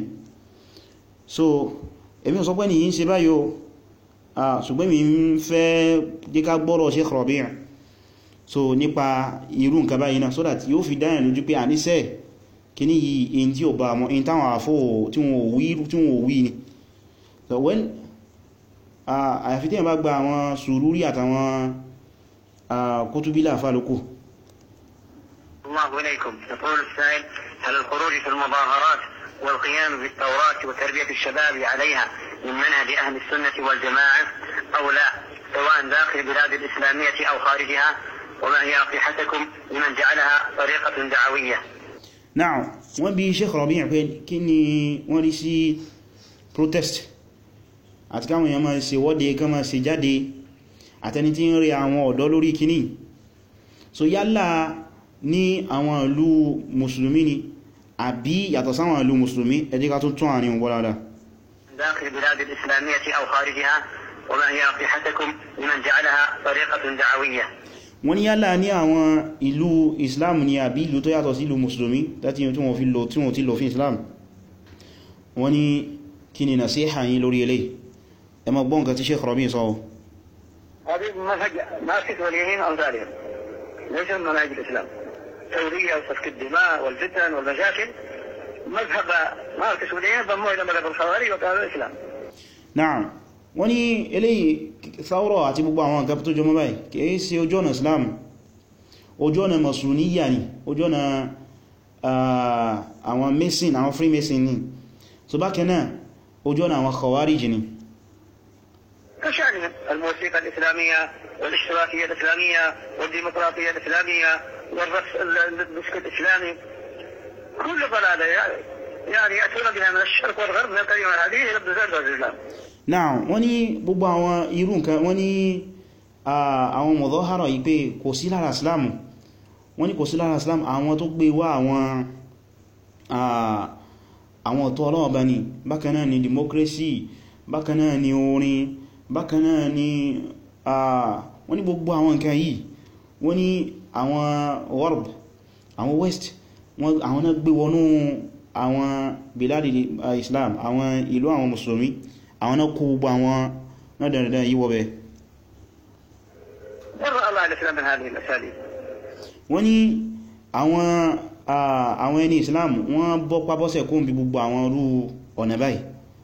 so èmi ò sọ pé nìyí ń ṣe báyìí ṣùgbọ́n mi ń fẹ́ díká gbọ́rọ̀ Sheikh Rabi so nípa irú nǹkan báyìí náà so that yóò fi dáyàn lójú pé àníṣẹ́ kí ní yìí in tí ó bá mọ́ in táwọn àfó tí wọ́n wí ní so well àyàfi tí wọ́n bá gba àwọn Sururi àtàwọn kútúbílà fálókù. Allahu ilaykum. يقول السائل هل الخروج في المظاهرات والقيام بالثورات وتربية الشباب عليها من منهج أهل السنة والجماعة أو لا سواء داخل البلاد الإسلامية أو خارجها وما هي نصيحتكم لمن جعلها طريقة دعوية؟ نعم wọ́n bí Sheikh Rabi' pé kí ni wọ́n rí sí protest àti káwọn èèyàn máa ṣe wọ́de ká máa ṣe jáde àtẹni tí ń rí àwọn ọ̀dọ́ lórí kíní so yálà ní àwọn ìlú mùsùlùmí ni àbí yàtọ̀ sáwọn ìlú mùsùlùmí ẹ jẹ́ ká tún àárín wọn dáadáa. داخل البلاد الإسلامية أو خارجها وما هي نصيحتكم لمن جعلها طريقة دعوية؟ wọ́n ní yálà ní àwọn ìlú Islam ni àbí ìlú tó yàtọ̀ sí ìlú mùsùlùmí láti tí wọ́n ti lò fún Islam wọ́n ní kí ni nasiha yín lórí eléyìí ẹ má gbọ́ nǹkan tí Sheikh Rabi' sọ. هذه منهج ماركس واليمين وأمثالهم ليس من منهج الإسلام ثورية وسفك الدماء والفتن والمشاكل مذهب ماركس واليمين ضموه إلى مذهب الخوارج وقالوا الإسلام. نعم wọ́n ní eléyìí thawra àti gbogbo àwọn nǹkan tó jọmọ́ báyìí kìí sí ojú ọ̀nà Islam ojú ọ̀nà Masuniya ni ojú ọ̀nà àwọn Mason àwọn Freemason ni so bákan náà ojú ọ̀nà àwọn Khawarij ni. كشأنهم الموسيقى الإسلامية والاشتراكية الإسلامية والديمقراطية الإسلامية والرقص الديسكو الإسلامي كل ضلالة يعني يأتون بها من الشرق والغرب من الكلمة هذه إلى ابتزال الإسلام. náà wọ́n ní gbogbo àwọn irú nǹkan wọ́n ní àwọn mọ̀dọ́hárọ̀ yìí pé kò sí lára Islam wọ́n ní kò sí lára Islam àwọn tó gbé wá àwọn ọ̀tọ̀ Ọlọ́run bá ní bákan náà ni democracy bákan náà ni orin bákan náà ni wọ́n ní gbogbo àwọn nǹkan yìí wọ́n ní àwọn Gharb àwọn West àwọn náà gbé wọnú àwọn biladi Islam àwọn ìlú àwọn Mùsùlùmí àwọn náà kó gbogbo àwọn náà dandan yíwọ́ bẹ. wọ́n ní àwọn ẹni Islam wọ́n bọ́ pábọ́sẹ̀ kó ń bí gbogbo àwọn orú ọ̀nà báyìí.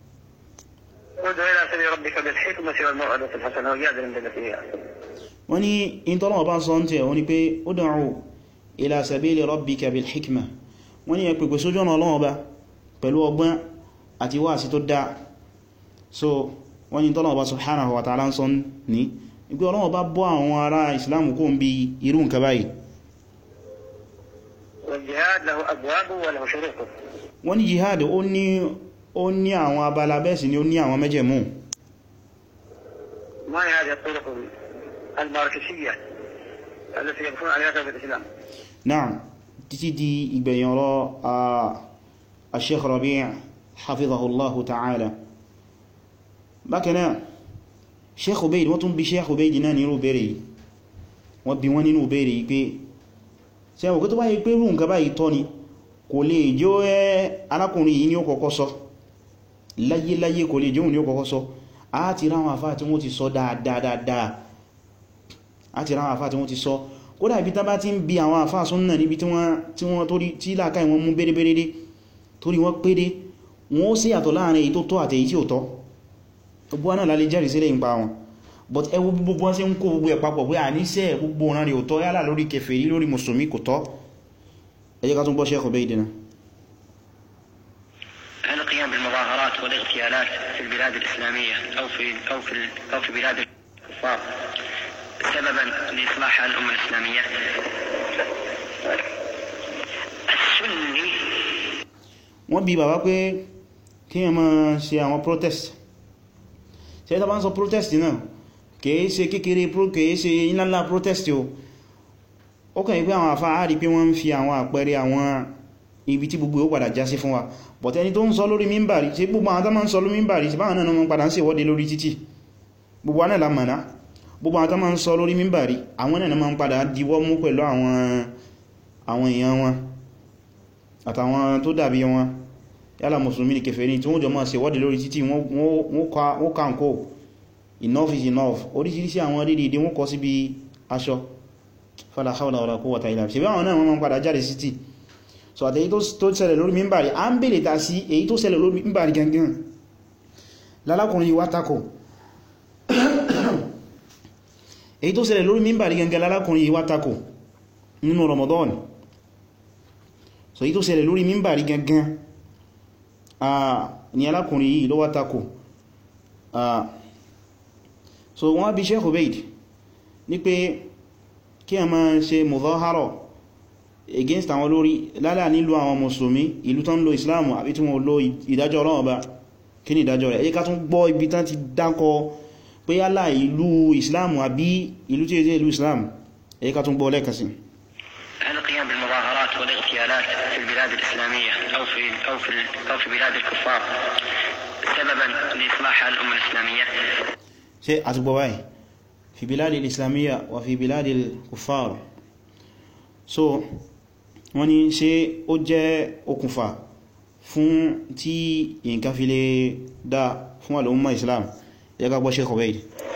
wọ́n ní ìntọ́lọ́wọ́ bá ń sọ ń tẹ̀ wọ́n ní pé ud'u ila sabili rabbika bil hikma wọ́n ní ẹ pèpè sójú ọ̀nà Ọlọ́run Ọba pẹ̀lú ọgbọ́n àti wáàsí tó dáa so wọ́n ní tọ́lọ̀ ọba subhanahu wa ta'ala ń sọ ní ìgbé Ọlọ́run bá bọ́ àwọn ará Islam kó ń bí irú nǹkan báyìí wọ́n ní jihad ó ní àwọn abala bẹ́ẹ̀ sì ni ó ní àwọn májẹ̀mú náà títí di ìgbẹ̀yìn ọ̀rọ̀ Sheikh Rabi' hafidhahullahu ta'ala bákanáà Sheikh Ubayd wọ́n tún bí Sheikh Ubayd náà nínú bèèrè yìí wọ́n bí wọ́n nínú bèèrè yìí pé ṣe àwọn kó tó báyìí pé rú nǹkan báyìí tọ́ ni kò lè jẹ́ arákùnrin yìí ní ó kọ́kọ́ sọ láyé kò lè jẹ́ òun ní ó kọ́kọ́ sọ a ti ráwọn àfáà tí wọ́n ti sọ dáadáa a ti ráwọn àfáà tí wọ́n ti sọ kódà ibi tán bá ti ń bi àwọn àfáà súnnà níbi tí wọ́n tí láàkáì wọn mú bérebéré torí wọ́n pédé wọ́n ó sí àtọ̀ láàrin èyí tó tọ́ àtẹ̀yí tí ò tọ́ gbogbo náà lálẹ́ jẹ́rìí sílẹ̀ ń pa wọn but ẹwọ gbogbo wọn ṣe ń kó gbogbo ẹ̀ papọ̀ pé àníṣẹ́ gbogbo ọ̀ràn rẹ̀ ò tọ́ yálà lórí kèfèrí lórí mùsùlùmí kò tọ́ ẹ jẹ́ ká tún gbọ́ Sheikh Ubayd náà. هل القيام بالمظاهرات والاغتيالات في البلاد الإسلامية أو في بلاد الكفار سببا لإصلاح الأمة الإسلامية؟ السني wọ́n bi bàbá pé kí ẹ máa ṣe àwọn protest ṣe ẹ́ tàbá ń sọ protest náà kìí ṣe kékeré kìí ṣe ńláńlá protest ó kàn yí pé àwọn àfáà rí pé wọ́n ń fi àwọn àpẹẹrẹ àwọn ibi tí gbogbo ó padà já sí fún wa but ẹni tó ń sọ lórí mímbàrí ṣe gbogbo àwọn tó máa ń sọ lórí mímbàrí ṣe báwọn náà padà ń ṣèwọ́de lórí títì gbogbo náà lámàná gbogbo àwọn tó máa ń sọ lórí mímbàrí àwọn náà máa ń padà diwọ́ mú pẹ̀lú àwọn èèyàn wọn àtàwọn tó dàbí wọn yálà mùsùlùmí ní kèfèrí tí wọ́n jọ máa ṣèwọ́de lórí títì wọ́n kàǹkó enough is enough oríṣiríṣi àwọn dídì wọ́n kọ síbi aṣọ fala hawla wala quwwata illa billah ṣe bí àwọn náà wọ́n máa ń padà jáde títì so àti èyí tó ṣẹlẹ̀ lórí mímbàrí a ń bèèrè ta sí èyí tó ṣẹlẹ̀ lórí mímbàrí gangan lálákùnrin wá takò èyí tó ṣẹlẹ̀ lórí mímbàrí gangan lálákùnrin wá takò nínú Ramadan so èyí tó ṣẹlẹ̀ lórí mímbàrí gangan ni alákùnrin yìí ló wá takò so wọ́n bí Sheikh Ubaid ní pé kí a máa ṣe mudahara against àwọn olórí lálà nílùú àwọn mùsùlùmí ìlú tán lo islamu àbí tí wọ́n lo ìdájọ́ Ọlọ́run Ọba kí ni ìdájọ́ rẹ̀ ẹ jẹ́ ká tún gbọ́ ibi tán ti dákọ pé yálà ìlú islamu àbí ìlú tí èdè ìlú islamu ẹ jẹ́ ká tún gbọ́ lẹ́ẹ̀kan sí. القيام بالمظاهرات والاغتيالات في البلاد الإسلامية أو في بلاد الكفار سببا لإصلاح الأمة الإسلامية؟ شيء أتبوعي في بلاد الإسلامية وفي بلاد الكفار so wọ́n ní ṣé ó jẹ́ okùnfà fún tí nǹkan fi lè dá fún al-umma Islam ya ká gbọ́ Sheikh Ubaid.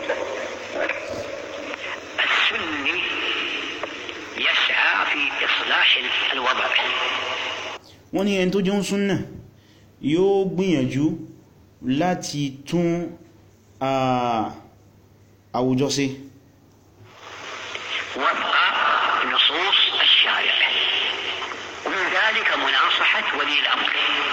السني يسعى في إصلاح الوضع. wọ́n ní ẹni tó jẹ́ súnnà yóò gbìyànjú láti tún àwùjọ ṣe نصوص الشارع ومن ذلك مناصحة ولي الأمر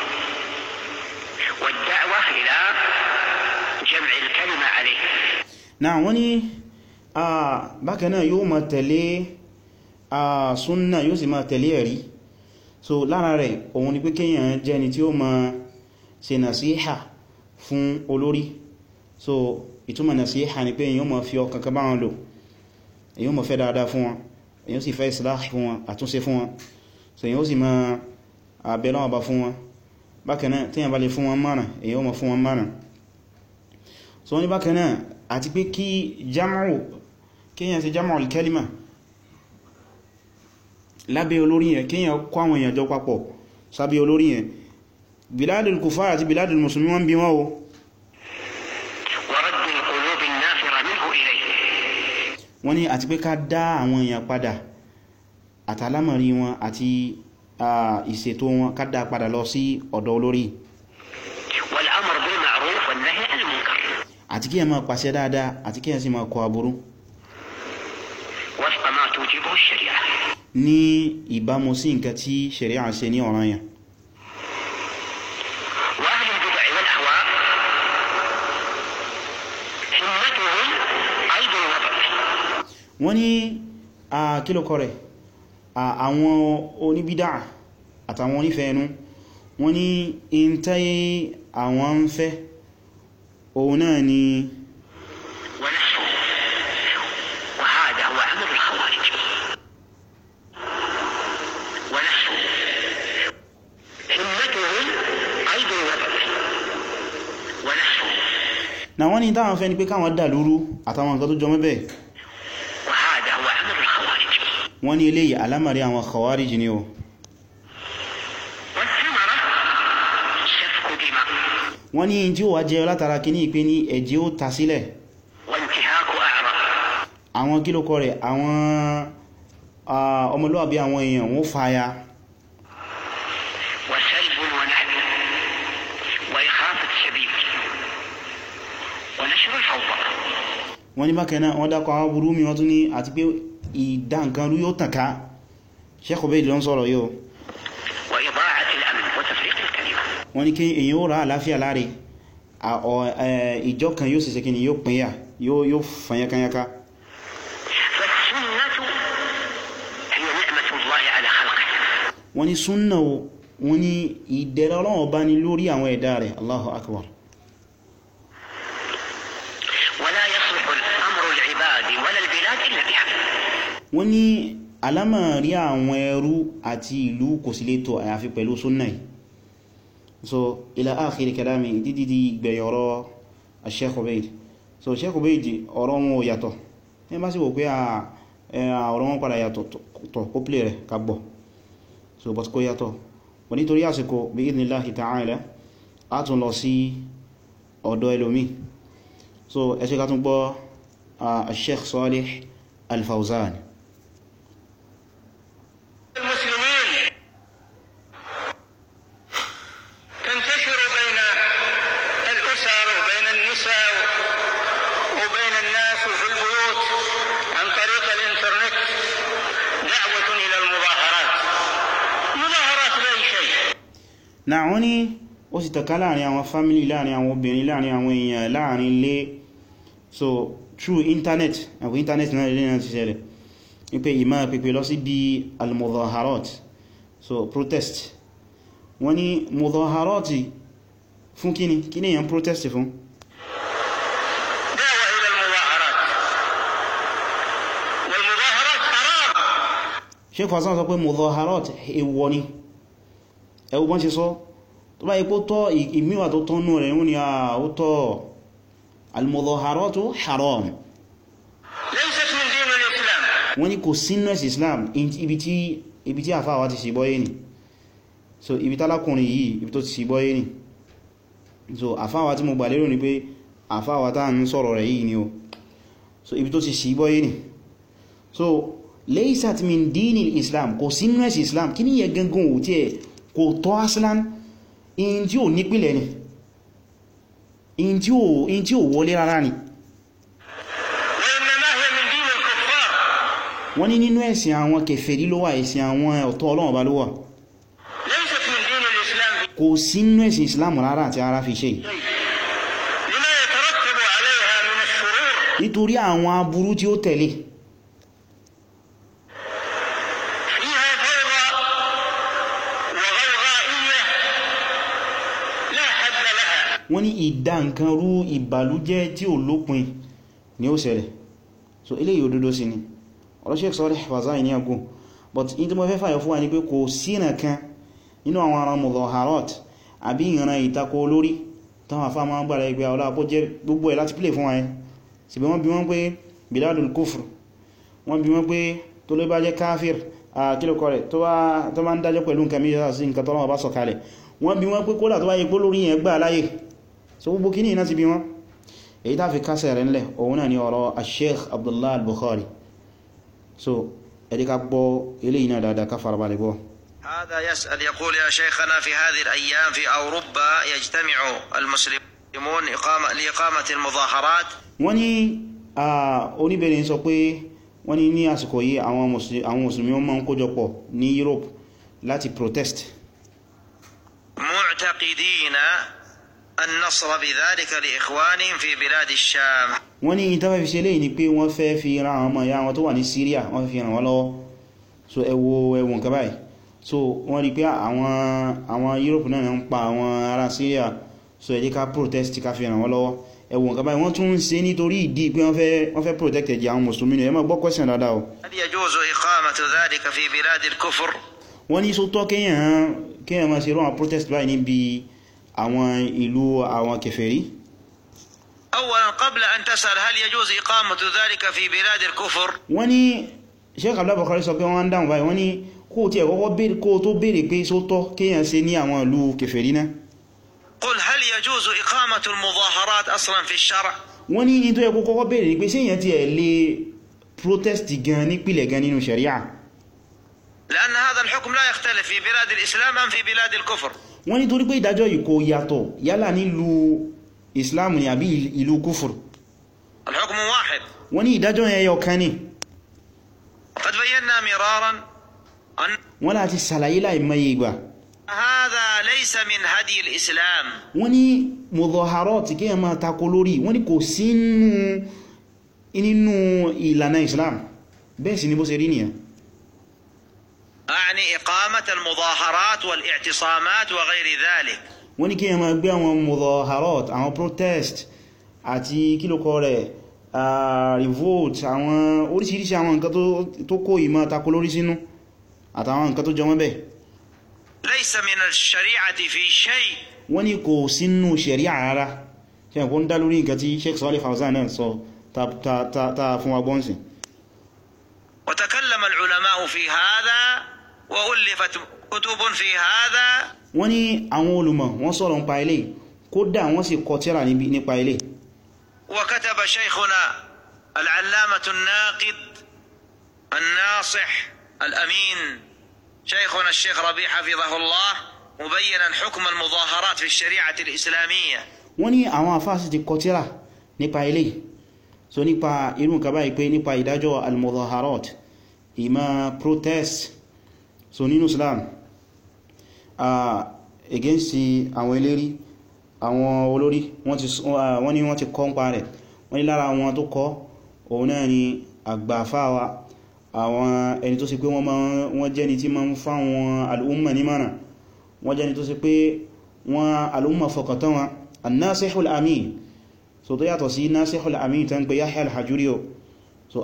والدعوة إلى جمع الكلمة عليه. náà wọ́n ní bákanáà yóò máa tẹ̀lé súnnà yóò sì máa tẹ̀lé ẹ̀rí so lára rẹ̀ òun ni pé kíyàn jẹ́ ni tí ó máa ṣe nàṣíhà fún olórí so ìtumọ̀ nàṣíhà ni pé èyàn máa fi ọkàn kan bá wọn lò èyàn máa fẹ́ dáadáa fún wọn èyàn sì fẹ́ islah fún wọn àtúnṣe fún wọn so èyàn ó sì máa àbẹ̀lọ́ ọba fún wọn bákanáà tí èyàn bá lè fún wọn márùn èyàn ó máa fún wọn márùn so wọ́n ní bákanáà àti pé kí jam'u kíyàn sí jam'u al-kalima lábẹ́ olórí yẹn kíyàn kó àwọn èèyàn jọ papọ̀ sábẹ́ olórí yẹn biladul kufar àti biladul musulmi wọ́n bí wọ́n o wọ́n ní àti pé ká dá àwọn èèyàn padà àtàlámọ̀rí wọn àti ìṣètò wọn ká dá padà lọ sí ọ̀dọ̀ olórí àti kí ẹ máa pàṣẹ dáadáa àti kí ẹ sì máa kọ aburú ní ìbámu sí nǹkan tí ṣẹ̀ríà ṣe ní ọ̀ranyàn. wọ́n ní kílòkọ rẹ̀ àwọn oníbídà àtàwọn onífẹ́ẹnú wọ́n ní in táyé àwọn ń fẹ́ òun náà ni na wọ́n ní táwọn fẹ́ ni pé káwọn dà lúrú àtàwọn nǹkan tó jọ mẹ́bẹ̀ wọ́n ní eléyìí alámàrí àwọn khawarij ni o wọ́n ní tí ó wá jẹ́ látara kí ní ìpé ní ẹ̀jẹ̀ ó ta sílẹ̀ àwọn kílòkọ rẹ̀ àwọn ọmọlúwàbí àwọn èèyàn wọ́n fàya wọ́n ní bákan náà wọ́n dákọ̀ àwọn burú mi wọ́n tún ní àti pé ìdá nǹkan rú yóò tànká Sheikh Ubaid ló ń sọ̀rọ̀ yóò wọ́n ní kí èyàn ó rà àláfíà láre ìjọ kan yóò sì ṣe kíni yóò pínyà yóò fanyakanyaka. wọ́n ní súnnà wọ́n ní ìdẹ̀ra Ọlọ́run bá ní lórí àwọn ẹ̀dá rẹ̀. Allahu akbar. wọ́n ní alámàrí àwọn ẹrú àti ìlú kò sí lè tò àyàfi pẹ̀lú súnnà yìí. so ila akhiri kalami dídí gbẹ̀yọ̀rọ̀ Sheikh Ubayd. so Sheikh Ubayd ọ̀rọ̀ wọn ò yàtọ̀ ní bá sì wò pé ọ̀rọ̀ wọn padà yàtọ̀ tọ̀ kó plé rẹ̀ kagbọ̀. so but kó yàtọ̀ wọ́n nítorí àsìkò bí idhnillahi ta'ala a tún lọ sí ọ̀dọ̀ ẹlòmí. so ẹ ṣé ká tún gbọ́ Sheikh Salih Al-Fawzan. náà wọ́n ní ó sì tàkà láàrin àwọn family láàrin àwọn obìnrin láàrin àwọn èèyàn láàrin ilé. so through internet àwọn internet náà ilé náà ti ṣẹlẹ̀ wípé ìmá pèpè lọ sí bí al-mudaharat, so protest. wọ́n ní mudaharat fún kíni èyàn protest fún? Sheikh Fawzan sọ pé mudaharat èwọ̀ ni. ẹwọ bọ́n ṣe sọ tó bá ipò tọ́ ìmíwà tó tọ́ nù rẹ̀ wọ́n ni ó tọ́ al-mudaharatu haram. wọ́n ni kò sínú ẹ̀sì Islam ibi tí àfáwà ti ṣìbọ́yé ni. so ibi tálákùnrin yìí ibi tó ti ṣìbọ́yé ni. so àfáwà tí mo gbà lérò ni pé àfáwà tá ń sọ̀rọ̀ rẹ̀ yìí ni o. so ibi tó ti ṣìbọ́yé ni. so laysat min dinil Islam kò sínú ẹ̀sì Islam kí ní yẹ gangan ò tí ẹ̀ kò tọ́ aslan in tí ò nípìlẹ̀ ni in tí ò wọlé rárá ni. wọ́n ní nínú ẹ̀sìn àwọn kèfèrí ló wà, ẹ̀sìn àwọn ọ̀tọ̀ Ọlọ́run bá ló wà, kò sí nínú ẹ̀sìn Islam rárá àti ara fi ṣe nítorí àwọn aburú tí ó tẹ̀lé. wọ́n ní ìdá nǹkan rú ìbàlújẹ́ tí ò lópin ni ó ṣẹlẹ̀. so eléyìí òdodo sí ni ọ̀rọ̀ Sheikh Salih Fawzan ní agbó, but in tí mo fẹ́ fàyọ fún wa ní pé kò sí nǹkan nínú àwọn ará mudaharat àbí ìran ìtakò olórí táwọn afá máa ń gbára ẹgbẹ́ ọlọ́pọ̀ jẹ́ gbogbo ẹ̀ láti play fún wa ẹ́ sì bí wọ́n bí wọ́n pé biladul kufr, wọ́n bí wọ́n pé tó ló bá jẹ́ káfír kílòkọ rẹ̀ tó bá ń dájọ́ pẹ̀lú nǹkan mìíràn sí nǹkan tọ́lọ́wọ́ bá sọ̀kalẹ̀, wọ́n bí wọ́n pé kódà tó bá yẹ pé lórí yẹn gbà láyé. so gbogbo kí ní iná ti bí wọ́n èyí tá fi kásẹ̀ rẹ̀ ńlẹ̀ òun náà ni ọ̀rọ̀ Sheikh Abdullah al-Bukhari. so ẹ̀dí ká gbọ́ ilé iná dáadáa ká farabalẹ̀ gbọ́. هذا يسأل يقول يا شيخنا في هذه الأيام في أوروبا يجتمع المسلمون لإقامة المظاهرات. wọ́n ní oníbẹ̀rẹ̀ sọ pé wọ́n ní ní àsìkò yìí àwọn mùsùlùmí wọ́n máa ń kójọpọ̀ ní Europe láti protest. معتقدين النصر بذلك لإخوانهم في بلاد الشام. wọ́n ní ìtafẹ́ fi ṣe léyìí ni pé wọ́n fẹ́ fi ran àwọn ọmọ ìyá wọn tó wà ní Syria wọ́n fi ràn wọ́n lọ́wọ́. so ẹwọ nǹkan báyìí. so wọ́n rí pé àwọn Europe náà ń pa àwọn ará Syria, so ẹ jẹ́ ká protest ká fi ràn wọ́n lọ́wọ́. ẹwọ nǹkan báyìí wọ́n tún ń ṣe nítorí ìdí pé wọ́n fẹ́ protect ẹ̀jẹ̀ àwọn mùsùlùmí ni. ẹ máa gbọ́ question dáadáa o. هل يجوز إقامة ذلك في بلاد الكفر؟ wọ́n ní so tọ́ kéèyàn máa ṣe rán protest báyìí níbi àwọn ìlú àwọn kèfèrí. أولا قبل أن تسأل هل يجوز إقامة ذلك في بلاد الكفر، wọ́n ní Sheikh Abdullah Bukhari sọ pé wọ́n ń dáhùn báyìí, wọ́n ní kó tí ẹ̀kọ́kọ́ bèèrè kó tó bèèrè pé só tọ́ kéèyàn ṣe ní àwọn ìlú kèfèrí náà. قل هل يجوز إقامة المظاهرات أصلا في الشرع؟ wọ́n ní ní tó yẹ kó kọ́kọ́ bèèrè pé séèyàn ti ẹ̀ lè protest gan nípìlẹ̀ gan nínú sharia. لأن هذا الحكم لا يختلف في بلاد الإسلام أم في بلاد الكفر. wọ́n ní torí pé ìdájọ́ yìí kò yàtọ̀ yálà nílùú Islam ni àbí ìlú kúfùr. الحكم واحد. wọ́n ní ìdájọ́ yẹn yọ kan ní. قد بينا مرارا أن wọ́n láti ṣàlàyé láì mẹ́yẹ ìgbà. هذا ليس من هدي الإسلام. wọ́n ní mudaharat kí ẹ máa tako lórí, wọ́n ní kò sí nínú ìlànà Islam, bẹ́ẹ̀ sì ni bó ṣe rí nìyẹn. أعني إقامة المظاهرات والاعتصامات وغير ذلك. wọ́n ní kí ẹ máa gbé àwọn mudaharat, àwọn protest àti kílòkọ rẹ̀ revolt, àwọn oríṣiríṣi àwọn nǹkan tó kó ìmọ̀ tako lórí sínú àtàwọn nǹkan tó jọ mọ́ bẹ́ẹ̀. ليس من الشريعة في شيء. wọ́n ní kò sínú sharia rárá, ṣe ẹ̀kọ́ ń dá lórí nǹkan tí Sheikh Salih Fawzan náà sọ ta fún wa gbọ́nsìn. وتكلم العلماء في هذا وألفت كتب في هذا. wọ́n ní àwọn olùmọ̀ wọ́n sọ̀rọ̀ nípa ilé, kódà wọ́n sì kọ tírà nípa ilé. وكتب شيخنا العلامة الناقد الناصح الأمين شيخنا الشيخ ربيع حفظه الله مبينا حكم المظاهرات في الشريعة الإسلامية. wọ́n ní àwọn àfáà ti kọ tírà nípa ilé, so nípa irú nǹkan báyìí pé nípa ìdájọ́ al-mudaharat, ìmá protest so nínú Islam against àwọn eléri, àwọn olórí, wọ́n ní wọ́n ti kọ́ ń pa rẹ̀. wọ́n ní lára àwọn tó kọ́ òun náà ni àgbàfáwa, àwọn ẹni tó sì pé wọ́n jẹ́ ni tí ma ń fáwọn al'umma ní mara, wọ́n jẹ́ ni tó sì pé wọ́n al'umma fọkàntán wọn, an-nasihul amin, so tó yàtọ̀ sí nasihul amin tán pé Yahya al-Hajuri o, so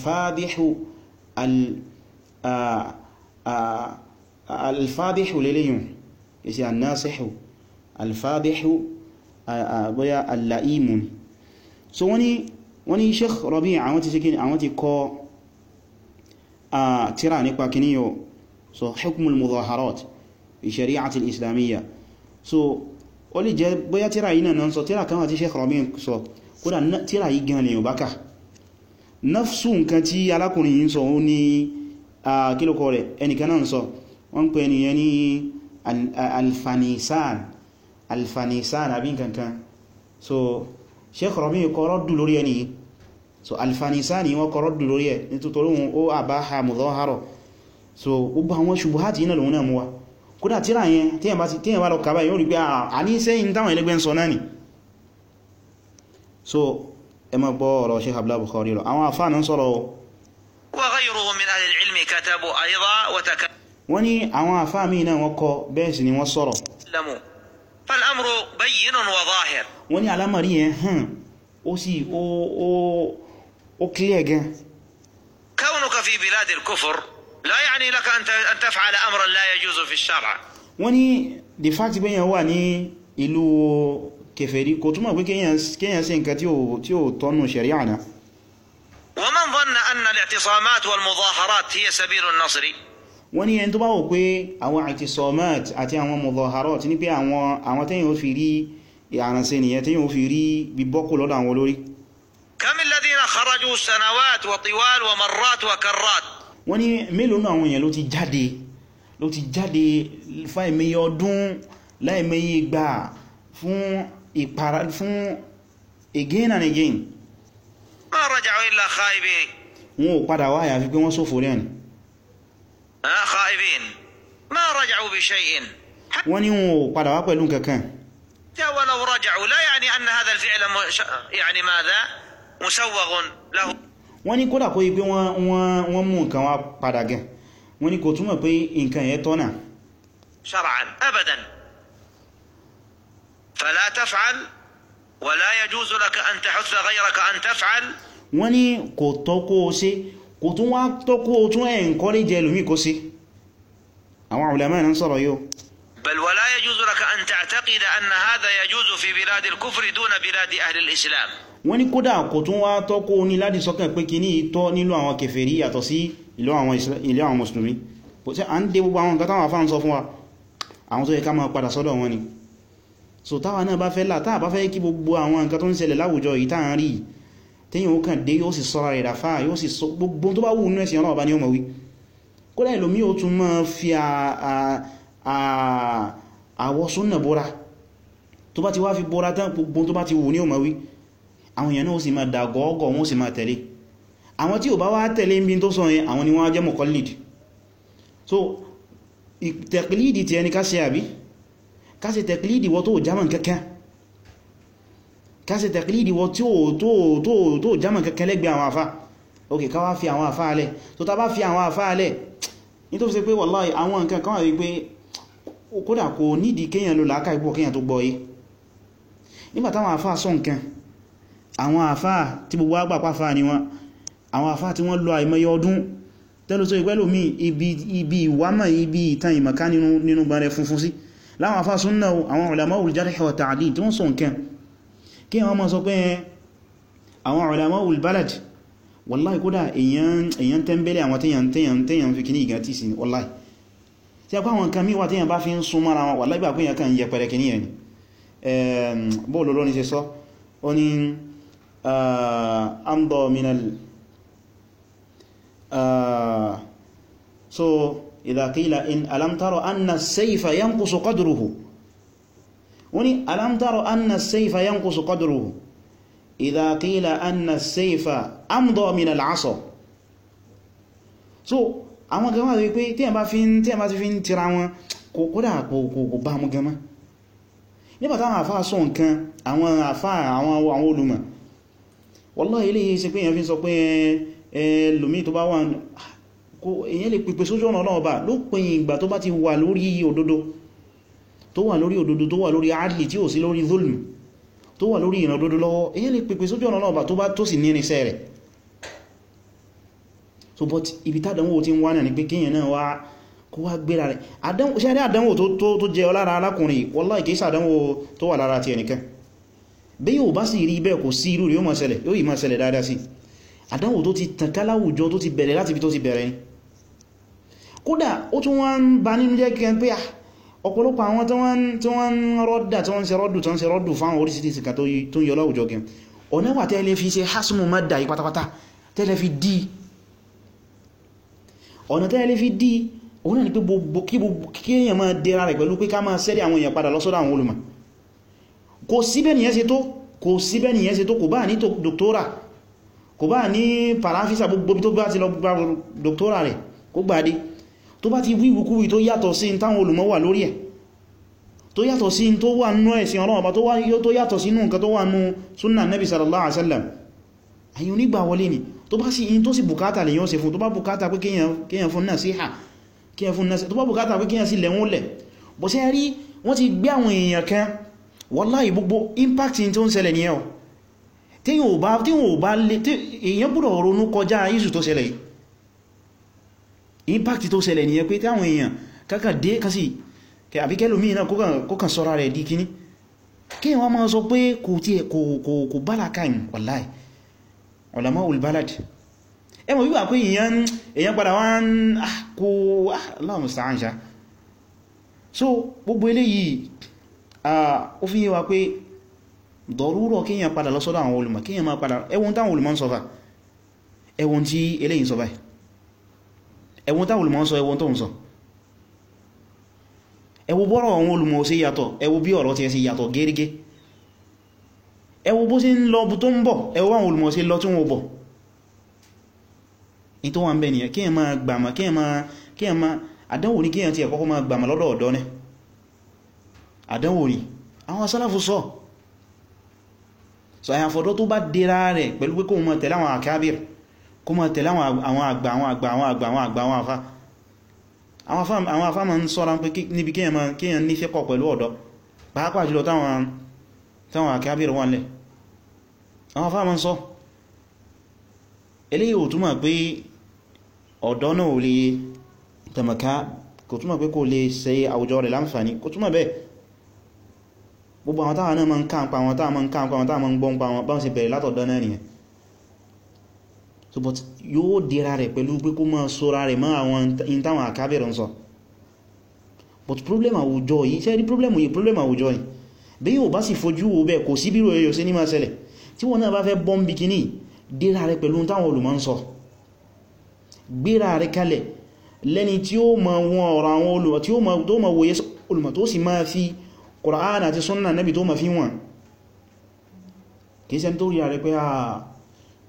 al-fadihu lélẹ́yìn isi an-nasihu, al-fadihu bóyá al-la'imun. so wọ́n ní Sheikh Rabi' àwọn ti síkí àwọn ti kọ tírà nípa kíní yóò, so hukmul mudaharat fi shari'ati al-islamiyya. so ó lè jẹ́ bóyá tírà yìí náà sọ tírà kan wà tí Sheikh Rabi' sọ, kódà tírà yìí gan lè yóò bákà nafsu nǹkan tí alákùnrin yìí sọ ó ní kílòkọ rẹ̀ ẹnìkan náà sọ, wọ́n pè ní yẹn ní alfanisan àbí nǹkankan. so Sheikh Rabi' kọ rọ́dù lórí ẹni, so alfanisani wọ́n kọ rọ́dù lórí ẹ nítorí wọn ó àbáha mudahara, so gbogbo àwọn ṣubuhati yìí náà lòun náà mú wa, kódà tíra yẹn tí yẹn bá lọ kàbá yóò rí pé a ní sẹ́yìn táwọn ẹlẹ́gbẹ́ ń sọ náà ni. so ẹ má gbọ́ ọ̀rọ̀ Sheikh Abdullah Bukhari lọ, àwọn àfáà náà sọ̀rọ̀ wọ́n ní àwọn àfáà míì náà wọ́n kọ bẹ́ẹ̀ sì ni wọ́n sọ̀rọ̀. wọ́n ní alámọ̀rí yẹn hàn ó sì ó clear gan. كونك في بلاد الكفر لا يعني لك أن تفعل أمرا لا يجوز في الشرع. wọ́n ní the fact pé yẹn wà ní ìlú kèfèrí kò túmọ̀ pé kéyàn ṣe nǹkan tí ó tọ́nù sharia náà. ومن ظن أن الاعتصامات والمظاهرات هي سبيل النصر. wọ́n ní ẹni tó bá wò pé àwọn i'tisamat àti àwọn mudaharat ní pé àwọn tẹ́yìn ó fi rí ìrànṣẹ́ nìyẹn tẹ́yìn ó fi rí bíbọ́kù lọ́dọ̀ àwọn olórí. كم الذين خرجوا سنوات وطوال ومرات وكرات. wọ́n ní mélòó náà àwọn èèyàn ló ti jáde fáìmẹ́yẹ ọdún láìmẹ́yẹ gbà fún ìpara fún again and again. ما رجعوا إلا خائبين. wọn ò padà wá àyàfi pé wọ́n ṣòfò rẹ̀ ni. خائبين ما رجعوا بشيء. wọ́n ní wọn ò padà wá pẹ̀lú kankan. ولو رجعوا لا يعني أن هذا الفعل يعني ماذا مسوغ له. wọ́n ní kódà kó yí pé wọ́n mú nǹkan wá padà gan, wọ́n ní kò túmọ̀ pé nǹkan yẹn tọ́nà. شرعا أبدا. فلا تفعل ولا يجوز لك أن تحث غيرك أن تفعل. wọ́n ní kò tọ́ kó o ṣe, kò tún wá tọ́ kó o tún encourage ẹlòmí kó ṣe. àwọn ulama náà sọ̀rọ̀ yóò. بل ولا يجوز لك أن تعتقد أن هذا يجوز في بلاد الكفر دون بلاد أهل الإسلام. wọ́n ní kódà kò tún wá tọ́ kó o ní láti sọ́kàn pé kí ní ìtọ́ nílò àwọn kèfèrí yàtọ̀ sí ìlú àwọn mùsùlùmí. kò sí à ń dé gbogbo àwọn nǹkan táwọn afá ń sọ fún wa, àwọn tó yẹ ká máa padà sọ́dọ̀ wọn ni. so táwa náà bá fẹ́ là táà bá fẹ́ kí gbogbo àwọn nǹkan tó ń ṣẹlẹ̀ láwùjọ yìí táà ń rí tẹ́yìn ó kàn dé yóò sì sọ́ra rẹ̀ dáfà yóò sì sọ gbogbo tó bá wù nínú ẹ̀sìn ọlọ́ọ̀bá ni ó mọ̀ wí. kódà ìlòmí ó tún máa fi àwọ̀ súnnà bóra, tó bá ti wá fi bóra tán gbogbo tó bá ti wù ní ó mọ̀ wí. àwọn èèyàn náà sì máa dàgọ́gọ́ wọn sì máa tẹ̀lé. àwọn tí ò bá wá tẹ̀lé ibi tó sọ yẹn àwọn ni wọ́n jẹ́ muqallid. so tẹ̀klídì tí ẹni ká ṣe àbí ká ṣe tẹ̀klídì wọ tó jámàn kẹ́kẹ́ ká ṣe tẹ̀klídì wọ tó jámàn kẹ́kẹ́ lẹ́gbẹ̀ẹ́ àwọn àfá ok ká wá fi àwọn àfá alẹ́ tó ta bá fi àwọn àfá alẹ́ ní tó fi ṣe pé wallahi àwọn nǹkan kan wà wípé kódà kò nídìí kéèyàn ló làákà ipò kéèyàn tó gbọ́ yé nígbà táwọn àfá sọ nǹkan àwọn àfá tí gbogbo àgbà pàfà ni wọn àwọn àfá tí wọ́n lọ àìmọye ọdún tẹ́lú tó ìpẹ́lú mi ibi ìwámọ̀ ibi ìtàn ìmọ̀ká nínú gbẹ̀rẹ̀ funfun sí láwọn àfá súnnà àwọn ulama'ul jarh wa ta'dil tí wọ́n sọ nǹkan kí wọ́n mọ́ sọ pé àwọn ulama'ul balad wallahi kódà èyàn tẹ́mbẹ̀lẹ̀ àwọn tẹ́yàn fi kìní ìgá tí sí wallahi tí a kọ́ àwọn nǹkan míwà tẹ́yàn bá fi ń sún mara wọn wallahi bá pé yàn kan yẹ pẹ̀rẹ̀ kìní yẹn bóòlù lóní ṣe sọ ó ní amdọ minal so idha qila in alam tara anna as-sayfa yanqusu qadruhu wani alam tara anna as-sayfa yanqusu qadruhu idha qila anna as-sayfa amdọ minal 'asa so àwọn gama rí pé tí a bá ti fi ń tira wọn kódà kò bá mú gama nígbàtí àwọn àfáà sọ nǹkan àwọn àfáà àwọn olùmọ̀ wallahi ilé yìí ṣe pé èyàn fi sọ pé lómi tó bá wà èyàn lè pèpè sójú ọ̀nà Ọlọ́run bá ló pè ìgbà tó bá ti wà lórí òdodo tó wà lórí adli tí ò sí lórí zulm tó wà lórí ìrìn òdodo lọ́wọ́ èyàn lè pèpè sójú ọ̀nà Ọlọ́run bá tó sì ní irinṣẹ́ rẹ̀ so but ibi tádánwò tí ń wá náà ni pé kíyàn náà wá kó wá gbéra rẹ̀ àdánwò tó jẹ lára alákùnrin wallahi kìí sàdánwò tó wà lára ti ẹnìkan bí yóò bá sì rí bẹ́ẹ̀ kò sí irú rí yóò máa ṣẹlẹ̀ dáadáa sí àdánwò tó ti tàn ká láwùjọ tó ti bẹ̀rẹ̀ láti fi tó ti bẹ̀rẹ̀ ni kódà ó tún wọ́n ń ba nínú jẹ́ kẹ́ pé ọ̀pọ̀lọpọ̀ àwọn tí wọ́n ń rọ́dà tí wọ́n ń ṣe rọ́dù fáwọn orísìírísìí kan tó ń yọ láwùjọ gẹn ọ̀nà wà tẹ́lẹ̀ fi ṣe hasmu madda yí pátápátá tẹ́lẹ̀ fi dí ọ̀nà tẹ́lẹ̀ fi dí òun náà ni pé kí èèyàn máa dẹra rẹ̀ pẹ̀lú pé ká máa sẹ́rí àwọn èèyàn padà lọ́sọ́dọ̀ àwọn olùmọ̀ kò síbẹ̀ nìyẹn ṣe tó kò bá ní dòktórà kò bá ní pàráfísà gbogbo tó bá ti lọ gba dòktórà rẹ̀ kó gbáadé tó bá ti wíwúkúwí tó yàtọ̀ sí táwọn olùmọ̀ wà lórí ẹ̀ tó yàtọ̀ sí tó wà nínú ẹ̀sìn Ọlọ́run bá tó yàtọ̀ sí nǹkan tó wà nínú súnnà Nabi sallallahu alaihi wasallam àyí onígbà wọlé ni tó bá sí in tó sì bùkátà lè yán ṣe fún tó bá bùkátà pé kíyàn fún nasiha tó bá bùkátà pé kíyàn sí lẹ̀wọ́n lẹ̀ bọ̀ sí rí wọ́n ti gbé àwọn èèyàn kan wallahi gbogbo impact tó ń ṣẹlẹ̀ ní ẹ̀ tí yóò bá lè èèyàn gbọ́dọ̀ ronú kọjá ìṣù tó ṣẹlẹ̀ impact tó ṣẹlẹ̀ ní ẹ pé tí àwọn èèyàn kákà dé kásì àbíkẹ́lòmí náà kókàn sọ́ra rẹ̀ dí kíní kí wọ́n máa sọ pé kò bá lákàìm wallahi ulama'ul balad ẹmọ̀ wíwà pé èèyàn padà wọ́n kó Allahu musta'an ṣá so gbogbo eléyìí ó fi yé wa pé dọ̀rúrọ̀ kíyàn padà lọ́sọ́dọ̀ àwọn olùmọ̀ kíyàn máa padà ẹwọ́n táwọn olùmọ̀ ń sọ fà ẹwọ́n tí eléyìn sọ báyìí ẹwọ́n táwọn olùmọ̀ ń sọ ẹwọ́n tó ń sọ ẹwọ bọ́rọ̀ àwọn olùmọ̀ sí yàtọ̀ ẹwọ bí ọ̀rọ̀ tí ẹ sí yàtọ̀ gẹ́gẹ́ ẹwọ bó sí ń lọ bú tó ń bọ̀ ẹwọ àwọn olùmọ̀ sí lọ tí wọ́n bọ̀ ní tó wà ń bẹ nìyẹn kíyàn máa gbàmà kíyàn máa àdánwò ní kíyàn tí ẹ kọ́kọ́ máa gbàmà lọ́dọ̀ ọ̀dọ́ ní àdánwò ní àwọn sálàfù sọ so àyàfọ́dọ́ tó bá dira rẹ̀ pẹ̀lú pé kó mọ̀ tẹ̀lé àwọn àkábìr kó mọ̀ tẹ̀lé àwọn àgbà àwọn afá ma ń sọ́ra pé níbi kíyàn ní fẹ́kọ̀ pẹ̀lú ọ̀dọ́ pàápàá jùlọ táwọn àkábìr wọn lẹ̀ àwọn afá ma ń sọ eléyìí ò túmọ̀ pé ọ̀dọ́ náà ò lè tẹ̀mọ̀ká kò túmọ̀ pé kò lè ṣe àwùjọ rẹ̀ láǹfààní kò túmọ̀ bẹ́ẹ̀ gbogbo àwọn táwọn náà ma ń káàpá àwọn táwọn ma ń gbọ́n pa àwọn báwọn ṣe bẹ̀rẹ̀ látọ̀dọ́ náà nìyẹn so but yóò dira rẹ̀ pẹ̀lú pé kó máa sọ́ra rẹ̀ mọ́ àwọn ìntàwọn àkábẹ̀rẹ̀ ń sọ but problem àwùjọ yìí ṣe rí problem àwùjọ yìí bí yóò bá sì fojú wo bẹ́ẹ̀ kò sí bírò ẹyọ sí ní máa ṣẹlẹ̀ tí wọ́n náà bá fẹ́ bọ́m bikini dira rẹ̀ pẹ̀lú táwọn olùmọ̀ ń sọ gbéra rẹ̀ kalẹ̀ lẹ́ni tí ó ma wọn ọ̀rọ̀ àwọn olùmọ̀ tí ó ma wòye olùmọ̀ tó sì máa fi Qur'an àti Sunnah Nabi tó ma fi wọn kìí ṣe tó rí ààrẹ pé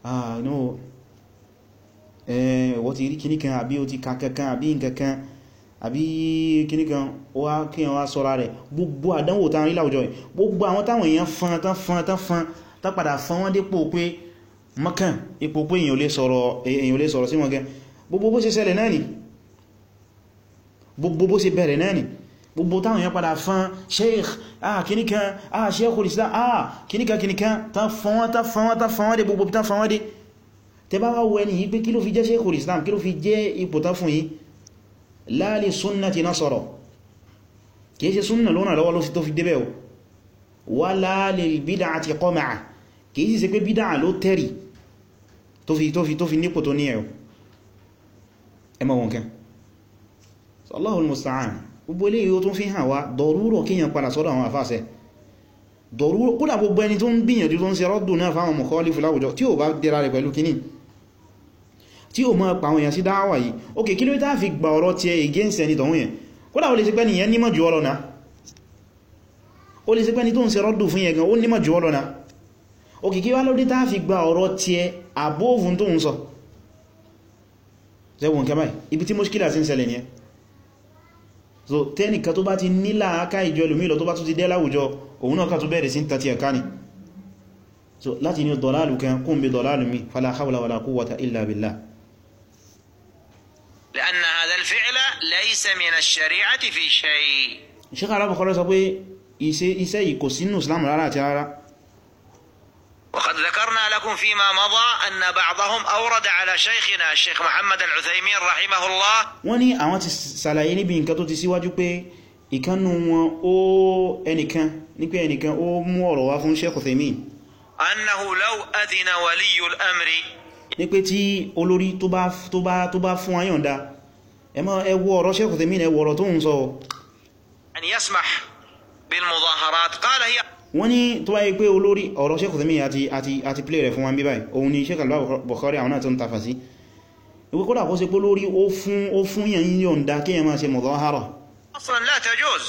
no wọ́n ti rí kìní kan àbí o ti kàkẹ́kan àbí nǹkankan àbí kíníkan wá kíyàn wá sọ́ra rẹ̀ gbogbo àdánwò tán rí láwùjọ yìí gbogbo àwọn táwọn èèyàn tán padà fán wọ́n dépò pé mọ́kàn ipò pé èèyàn lè sọ̀rọ̀ sí wọn gẹ́ gbogbo bó ṣe ṣẹlẹ̀ náà ni gbogbo bó ṣe bẹ̀rẹ̀ náà ni gbogbo táwọn èèyàn padà fán sheikh kíníkan sheikhul islam kíníkan tán fán wọ́n dé gbogbo tán fán wọ́n dé tẹ bá wá wọ ẹni yìí pé kí ló fi jẹ́ sheikhul islam kí ló fi jẹ́ ipò tán fún yìí la li sunnati nasara kìí ṣe súnnà lónà lọ́wọ́ ló tó fi débẹ̀ o wala lil bid'ati qama'a kìí sì ṣe pé bídá ló tẹ́rì tó fi nípò tó ní ẹ̀ ẹmọ wọn kẹ́ Allahul musta'an gbogbo ilé yíó tó fi hàn wá dọ̀rúrọ̀ kíyàn padà sọ́dọ̀ àwọn àfáàṣẹ dọ̀rúrọ̀ kódà gbogbo ẹni tó ń gbìyànjú tó ń ṣe rọ́dù náà fáwọn mukhalifu láwùjọ tí ó bá dẹ̀ra rẹ̀ pẹ̀lú kíní tí ó máa pa àwọn èèyàn sí dáwà yìí ok kí ló tá fi gba ọ̀rọ̀ tí ẹ against ẹni tọ̀hún yẹn kódà ó lè ṣe pé nìyẹn nímọ̀ jù ọlọ́nà ó lè ṣe pé ní tó ń ṣe rọ́dù fún yẹn gan ó nímọ̀ jù ọlọ́nà ok kí wá lórí tá fi gba ọ̀rọ̀ tí ẹ àbóòfún tó ń sọ zẹ́wọ̀n kẹbàá ibi tí mọ́ṣkílà sí ń ṣẹlẹ̀ nìyẹn so tẹ́nìkan tó bá ti nílà aká ìjọ ẹlòmílọ tó bá tún ti dé láwùjọ òun náà ká tó bẹ̀rẹ̀ sí ń tàti ẹ̀ká ni so láti ní dọ̀lálù kan kún bí dọ̀lálù mi fala hawla wala quwwata illa billah لأن هذا الفعل ليس من الشريعة في شيء Sheikh Al-Bukhari sọ pé iṣẹ́ yìí kò sínú Islam rárá àti rárá وقد ذكرنا لكم فيما مضى أن بعضهم أورد على شيخنا الشيخ محمد العثيمين رحمه الله wọ́n ní àwọn ti ṣàlàyé níbi nǹkan tó ti síwájú pé ìkánnù wọn ó ẹnìkan ó mú ọ̀rọ̀ wá fún Sheikh Uthaymin أنه لو أذن ولي الأمر ní pé tí olórí tó bá fún ayọ̀ǹda ẹ wo ọ̀rọ̀ Sheikh Uthaymin ẹ wo ọ̀rọ̀ tó ń sọ أن يسمح بالمظاهرات قال هي wọ́n ní tó wáyé pé olórí ọ̀rọ̀ Sheikh Uthaymin àti play rẹ̀ fún wọn bí báyìí òun ni Sheikh Al-Bukhari àwọn náà tó ń tafà sí ìwé kódà kó ṣe pé lórí ó fún yàn yíyọ̀ǹda kí yàn máa ṣe mudahara أصلا لا تجوز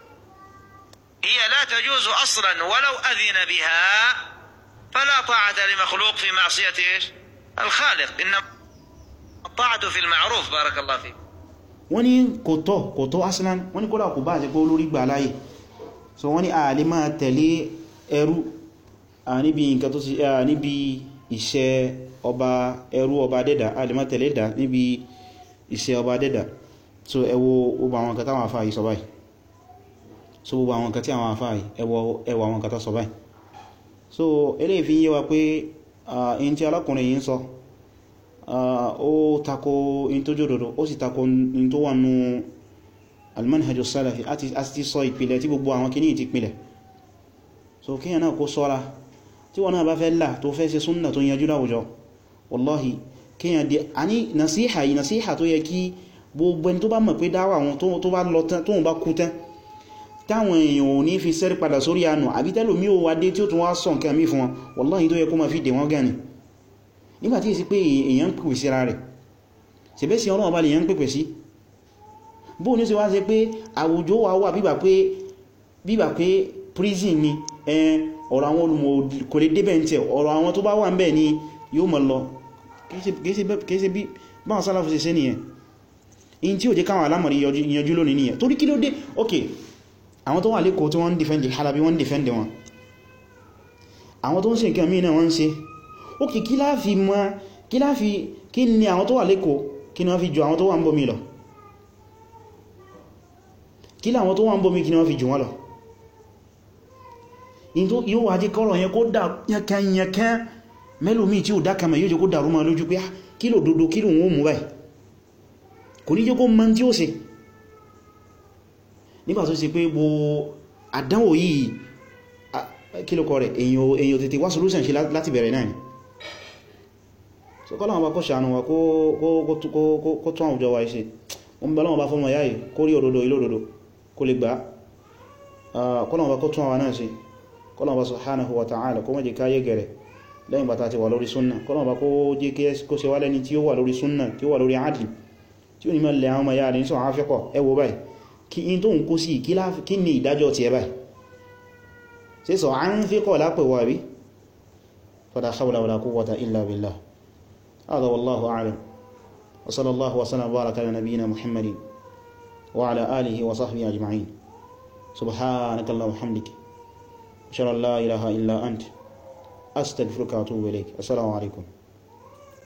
هي لا تجوز أصلا ولو أذن بها فلا طاعة لمخلوق في معصية الخالق إنما الطاعة في المعروف بارك الله فيك wọ́n ní kò tọ́ aslan wọ́n ní kódà kò bá ṣe pé olórí gbà láyé so wọ́n ní a lè máa tẹ̀lé ẹrú níbi nǹkan tó níbi iṣẹ́ ẹrú ọba dẹ́dà a lè máa tẹ̀lé dà níbi iṣẹ́ ọba dẹ́dà so ẹ wo gbogbo àwọn nǹkan táwọn àfáà yìí sọ báyìí so gbogbo àwọn nǹkan tí àwọn àfáà yìí ẹ wo àwọn nǹkan tó sọ báyìí so eléyìí fi yé wa pé in tí alákùnrin yìí ń sọ ó tako in tó jòdòdó ó sì tako in tó wà nú al-manhaj as-salafi àti ti sọ ìpìlẹ̀ tí gbogbo àwọn kìíní ti pìlẹ̀ so kíyàn náà kó sọ́ra tí wọ́n náà bá fẹ́ là tó fẹ́ ṣe súnnà tó yanjú láwùjọ wallahi kíyàn dé a ní nasíhà tó yẹ kí gbogbo ẹni tó bá mọ̀ pé dáwà wọn tó bá lọ tán tó bá kú tán táwọn èèyàn ò ní fi sẹ́rí padà sórí àánú àbí tẹ́lòmí ò wá dé tí ó tún wá sọ nǹkan mí fún wọn wallahi tó yẹ kó ma fi dè wọ́n gani nígbàtí ìsí pé èèyàn pèpè sí ara rẹ̀ ṣẹ̀bẹ́ sí Ọlọ́run bá lè yàn pèpè sí bóò ní ó ṣe wá ṣe pé àwùjọ wà bíbà pé prison ni ọ̀rọ̀ àwọn olùmọ̀ kò lè débẹ̀ tí ọ̀rọ̀ àwọn tó bá wà ń bẹ̀ ni yóò mọ̀ lọ kéèsè bí báwọn sálàfù ṣe ṣe nìyẹn in tí ó jẹ́ káwọn alámọ̀rí yanjú lónìí nìyẹn torí kí ló dé ok àwọn tó wà lẹ́kọ̀ọ́ tí wọ́n ń dìfẹ́ndì Halabi wọ́n ń dìfẹ́ndì wọn àwọn tó ń ṣe nǹkan mí náà wọ́n ń ṣe ok kí ni àwọn tó wà lẹ́kọ̀ọ́ kí ni wọ́n fi jù àwọn tó wà ń bọ̀ mí lọ kí láwọn tó wà ń bọ̀ mí kí ni wọ́n fi jù wọ́n lọ yóò wá jẹ́ kọ́rọ̀ yẹn kó dà yẹnkẹn mẹ́lòmí tí ó dákàmà yóò jẹ́ kó dàrú ma lójú pé kí ló dodo kí ló wọ́n mú báyìí kò ní jẹ́ kó mọ̀ tí ó ṣe nígbà tó ṣe pé bó àdánwò yìí kí ló kọ rẹ̀ èyàn tètè wá solution ṣe láti bẹ̀rẹ̀ náà ni so kọ́lọ̀wọ́n bá kọ́ ṣàánú wa kó tún àwùjọ wa ṣe wọ́n bá lọ́wọ́ bá fọ́mọ̀ yáyì kó rí òdodo ilé òdodo kó lè gbá kọ́lọ̀wọ́n bá kó tún àwa náà ṣe kọ́lọ̀wọ́n bá subhanahu wa ta'ala kó má jẹ́ káyé gẹ̀rẹ̀ lẹ́yìn bàtà ti wà lórí súnnà kọ́lọ̀wọ́n bá kó jẹ́ kó ṣe wá lẹ́ni tí ó wà lórí súnnà tí ó wà lórí adl tí ó ní mọ́ lẹ́ àwọn ọmọ yára ní sọ àáfẹ́kọ̀ ẹwọ báyìí kí in tó ń kó sí kí ní ìdájọ́ ti ẹ báyìí ṣe sọ àáfẹ́kọ̀ lápẹ̀wà bí fala hawla wala quwwata illa billah هذا والله أعلم وصلى الله وسلم وبارك على نبينا محمد wa ala alihi wa sahbihi ajma'in. Subhanaka Allahumma wa bihamdika ashhadu an la ilaha illa anta astaghfiruka wa atubu ilayk. Assalamu alaikum.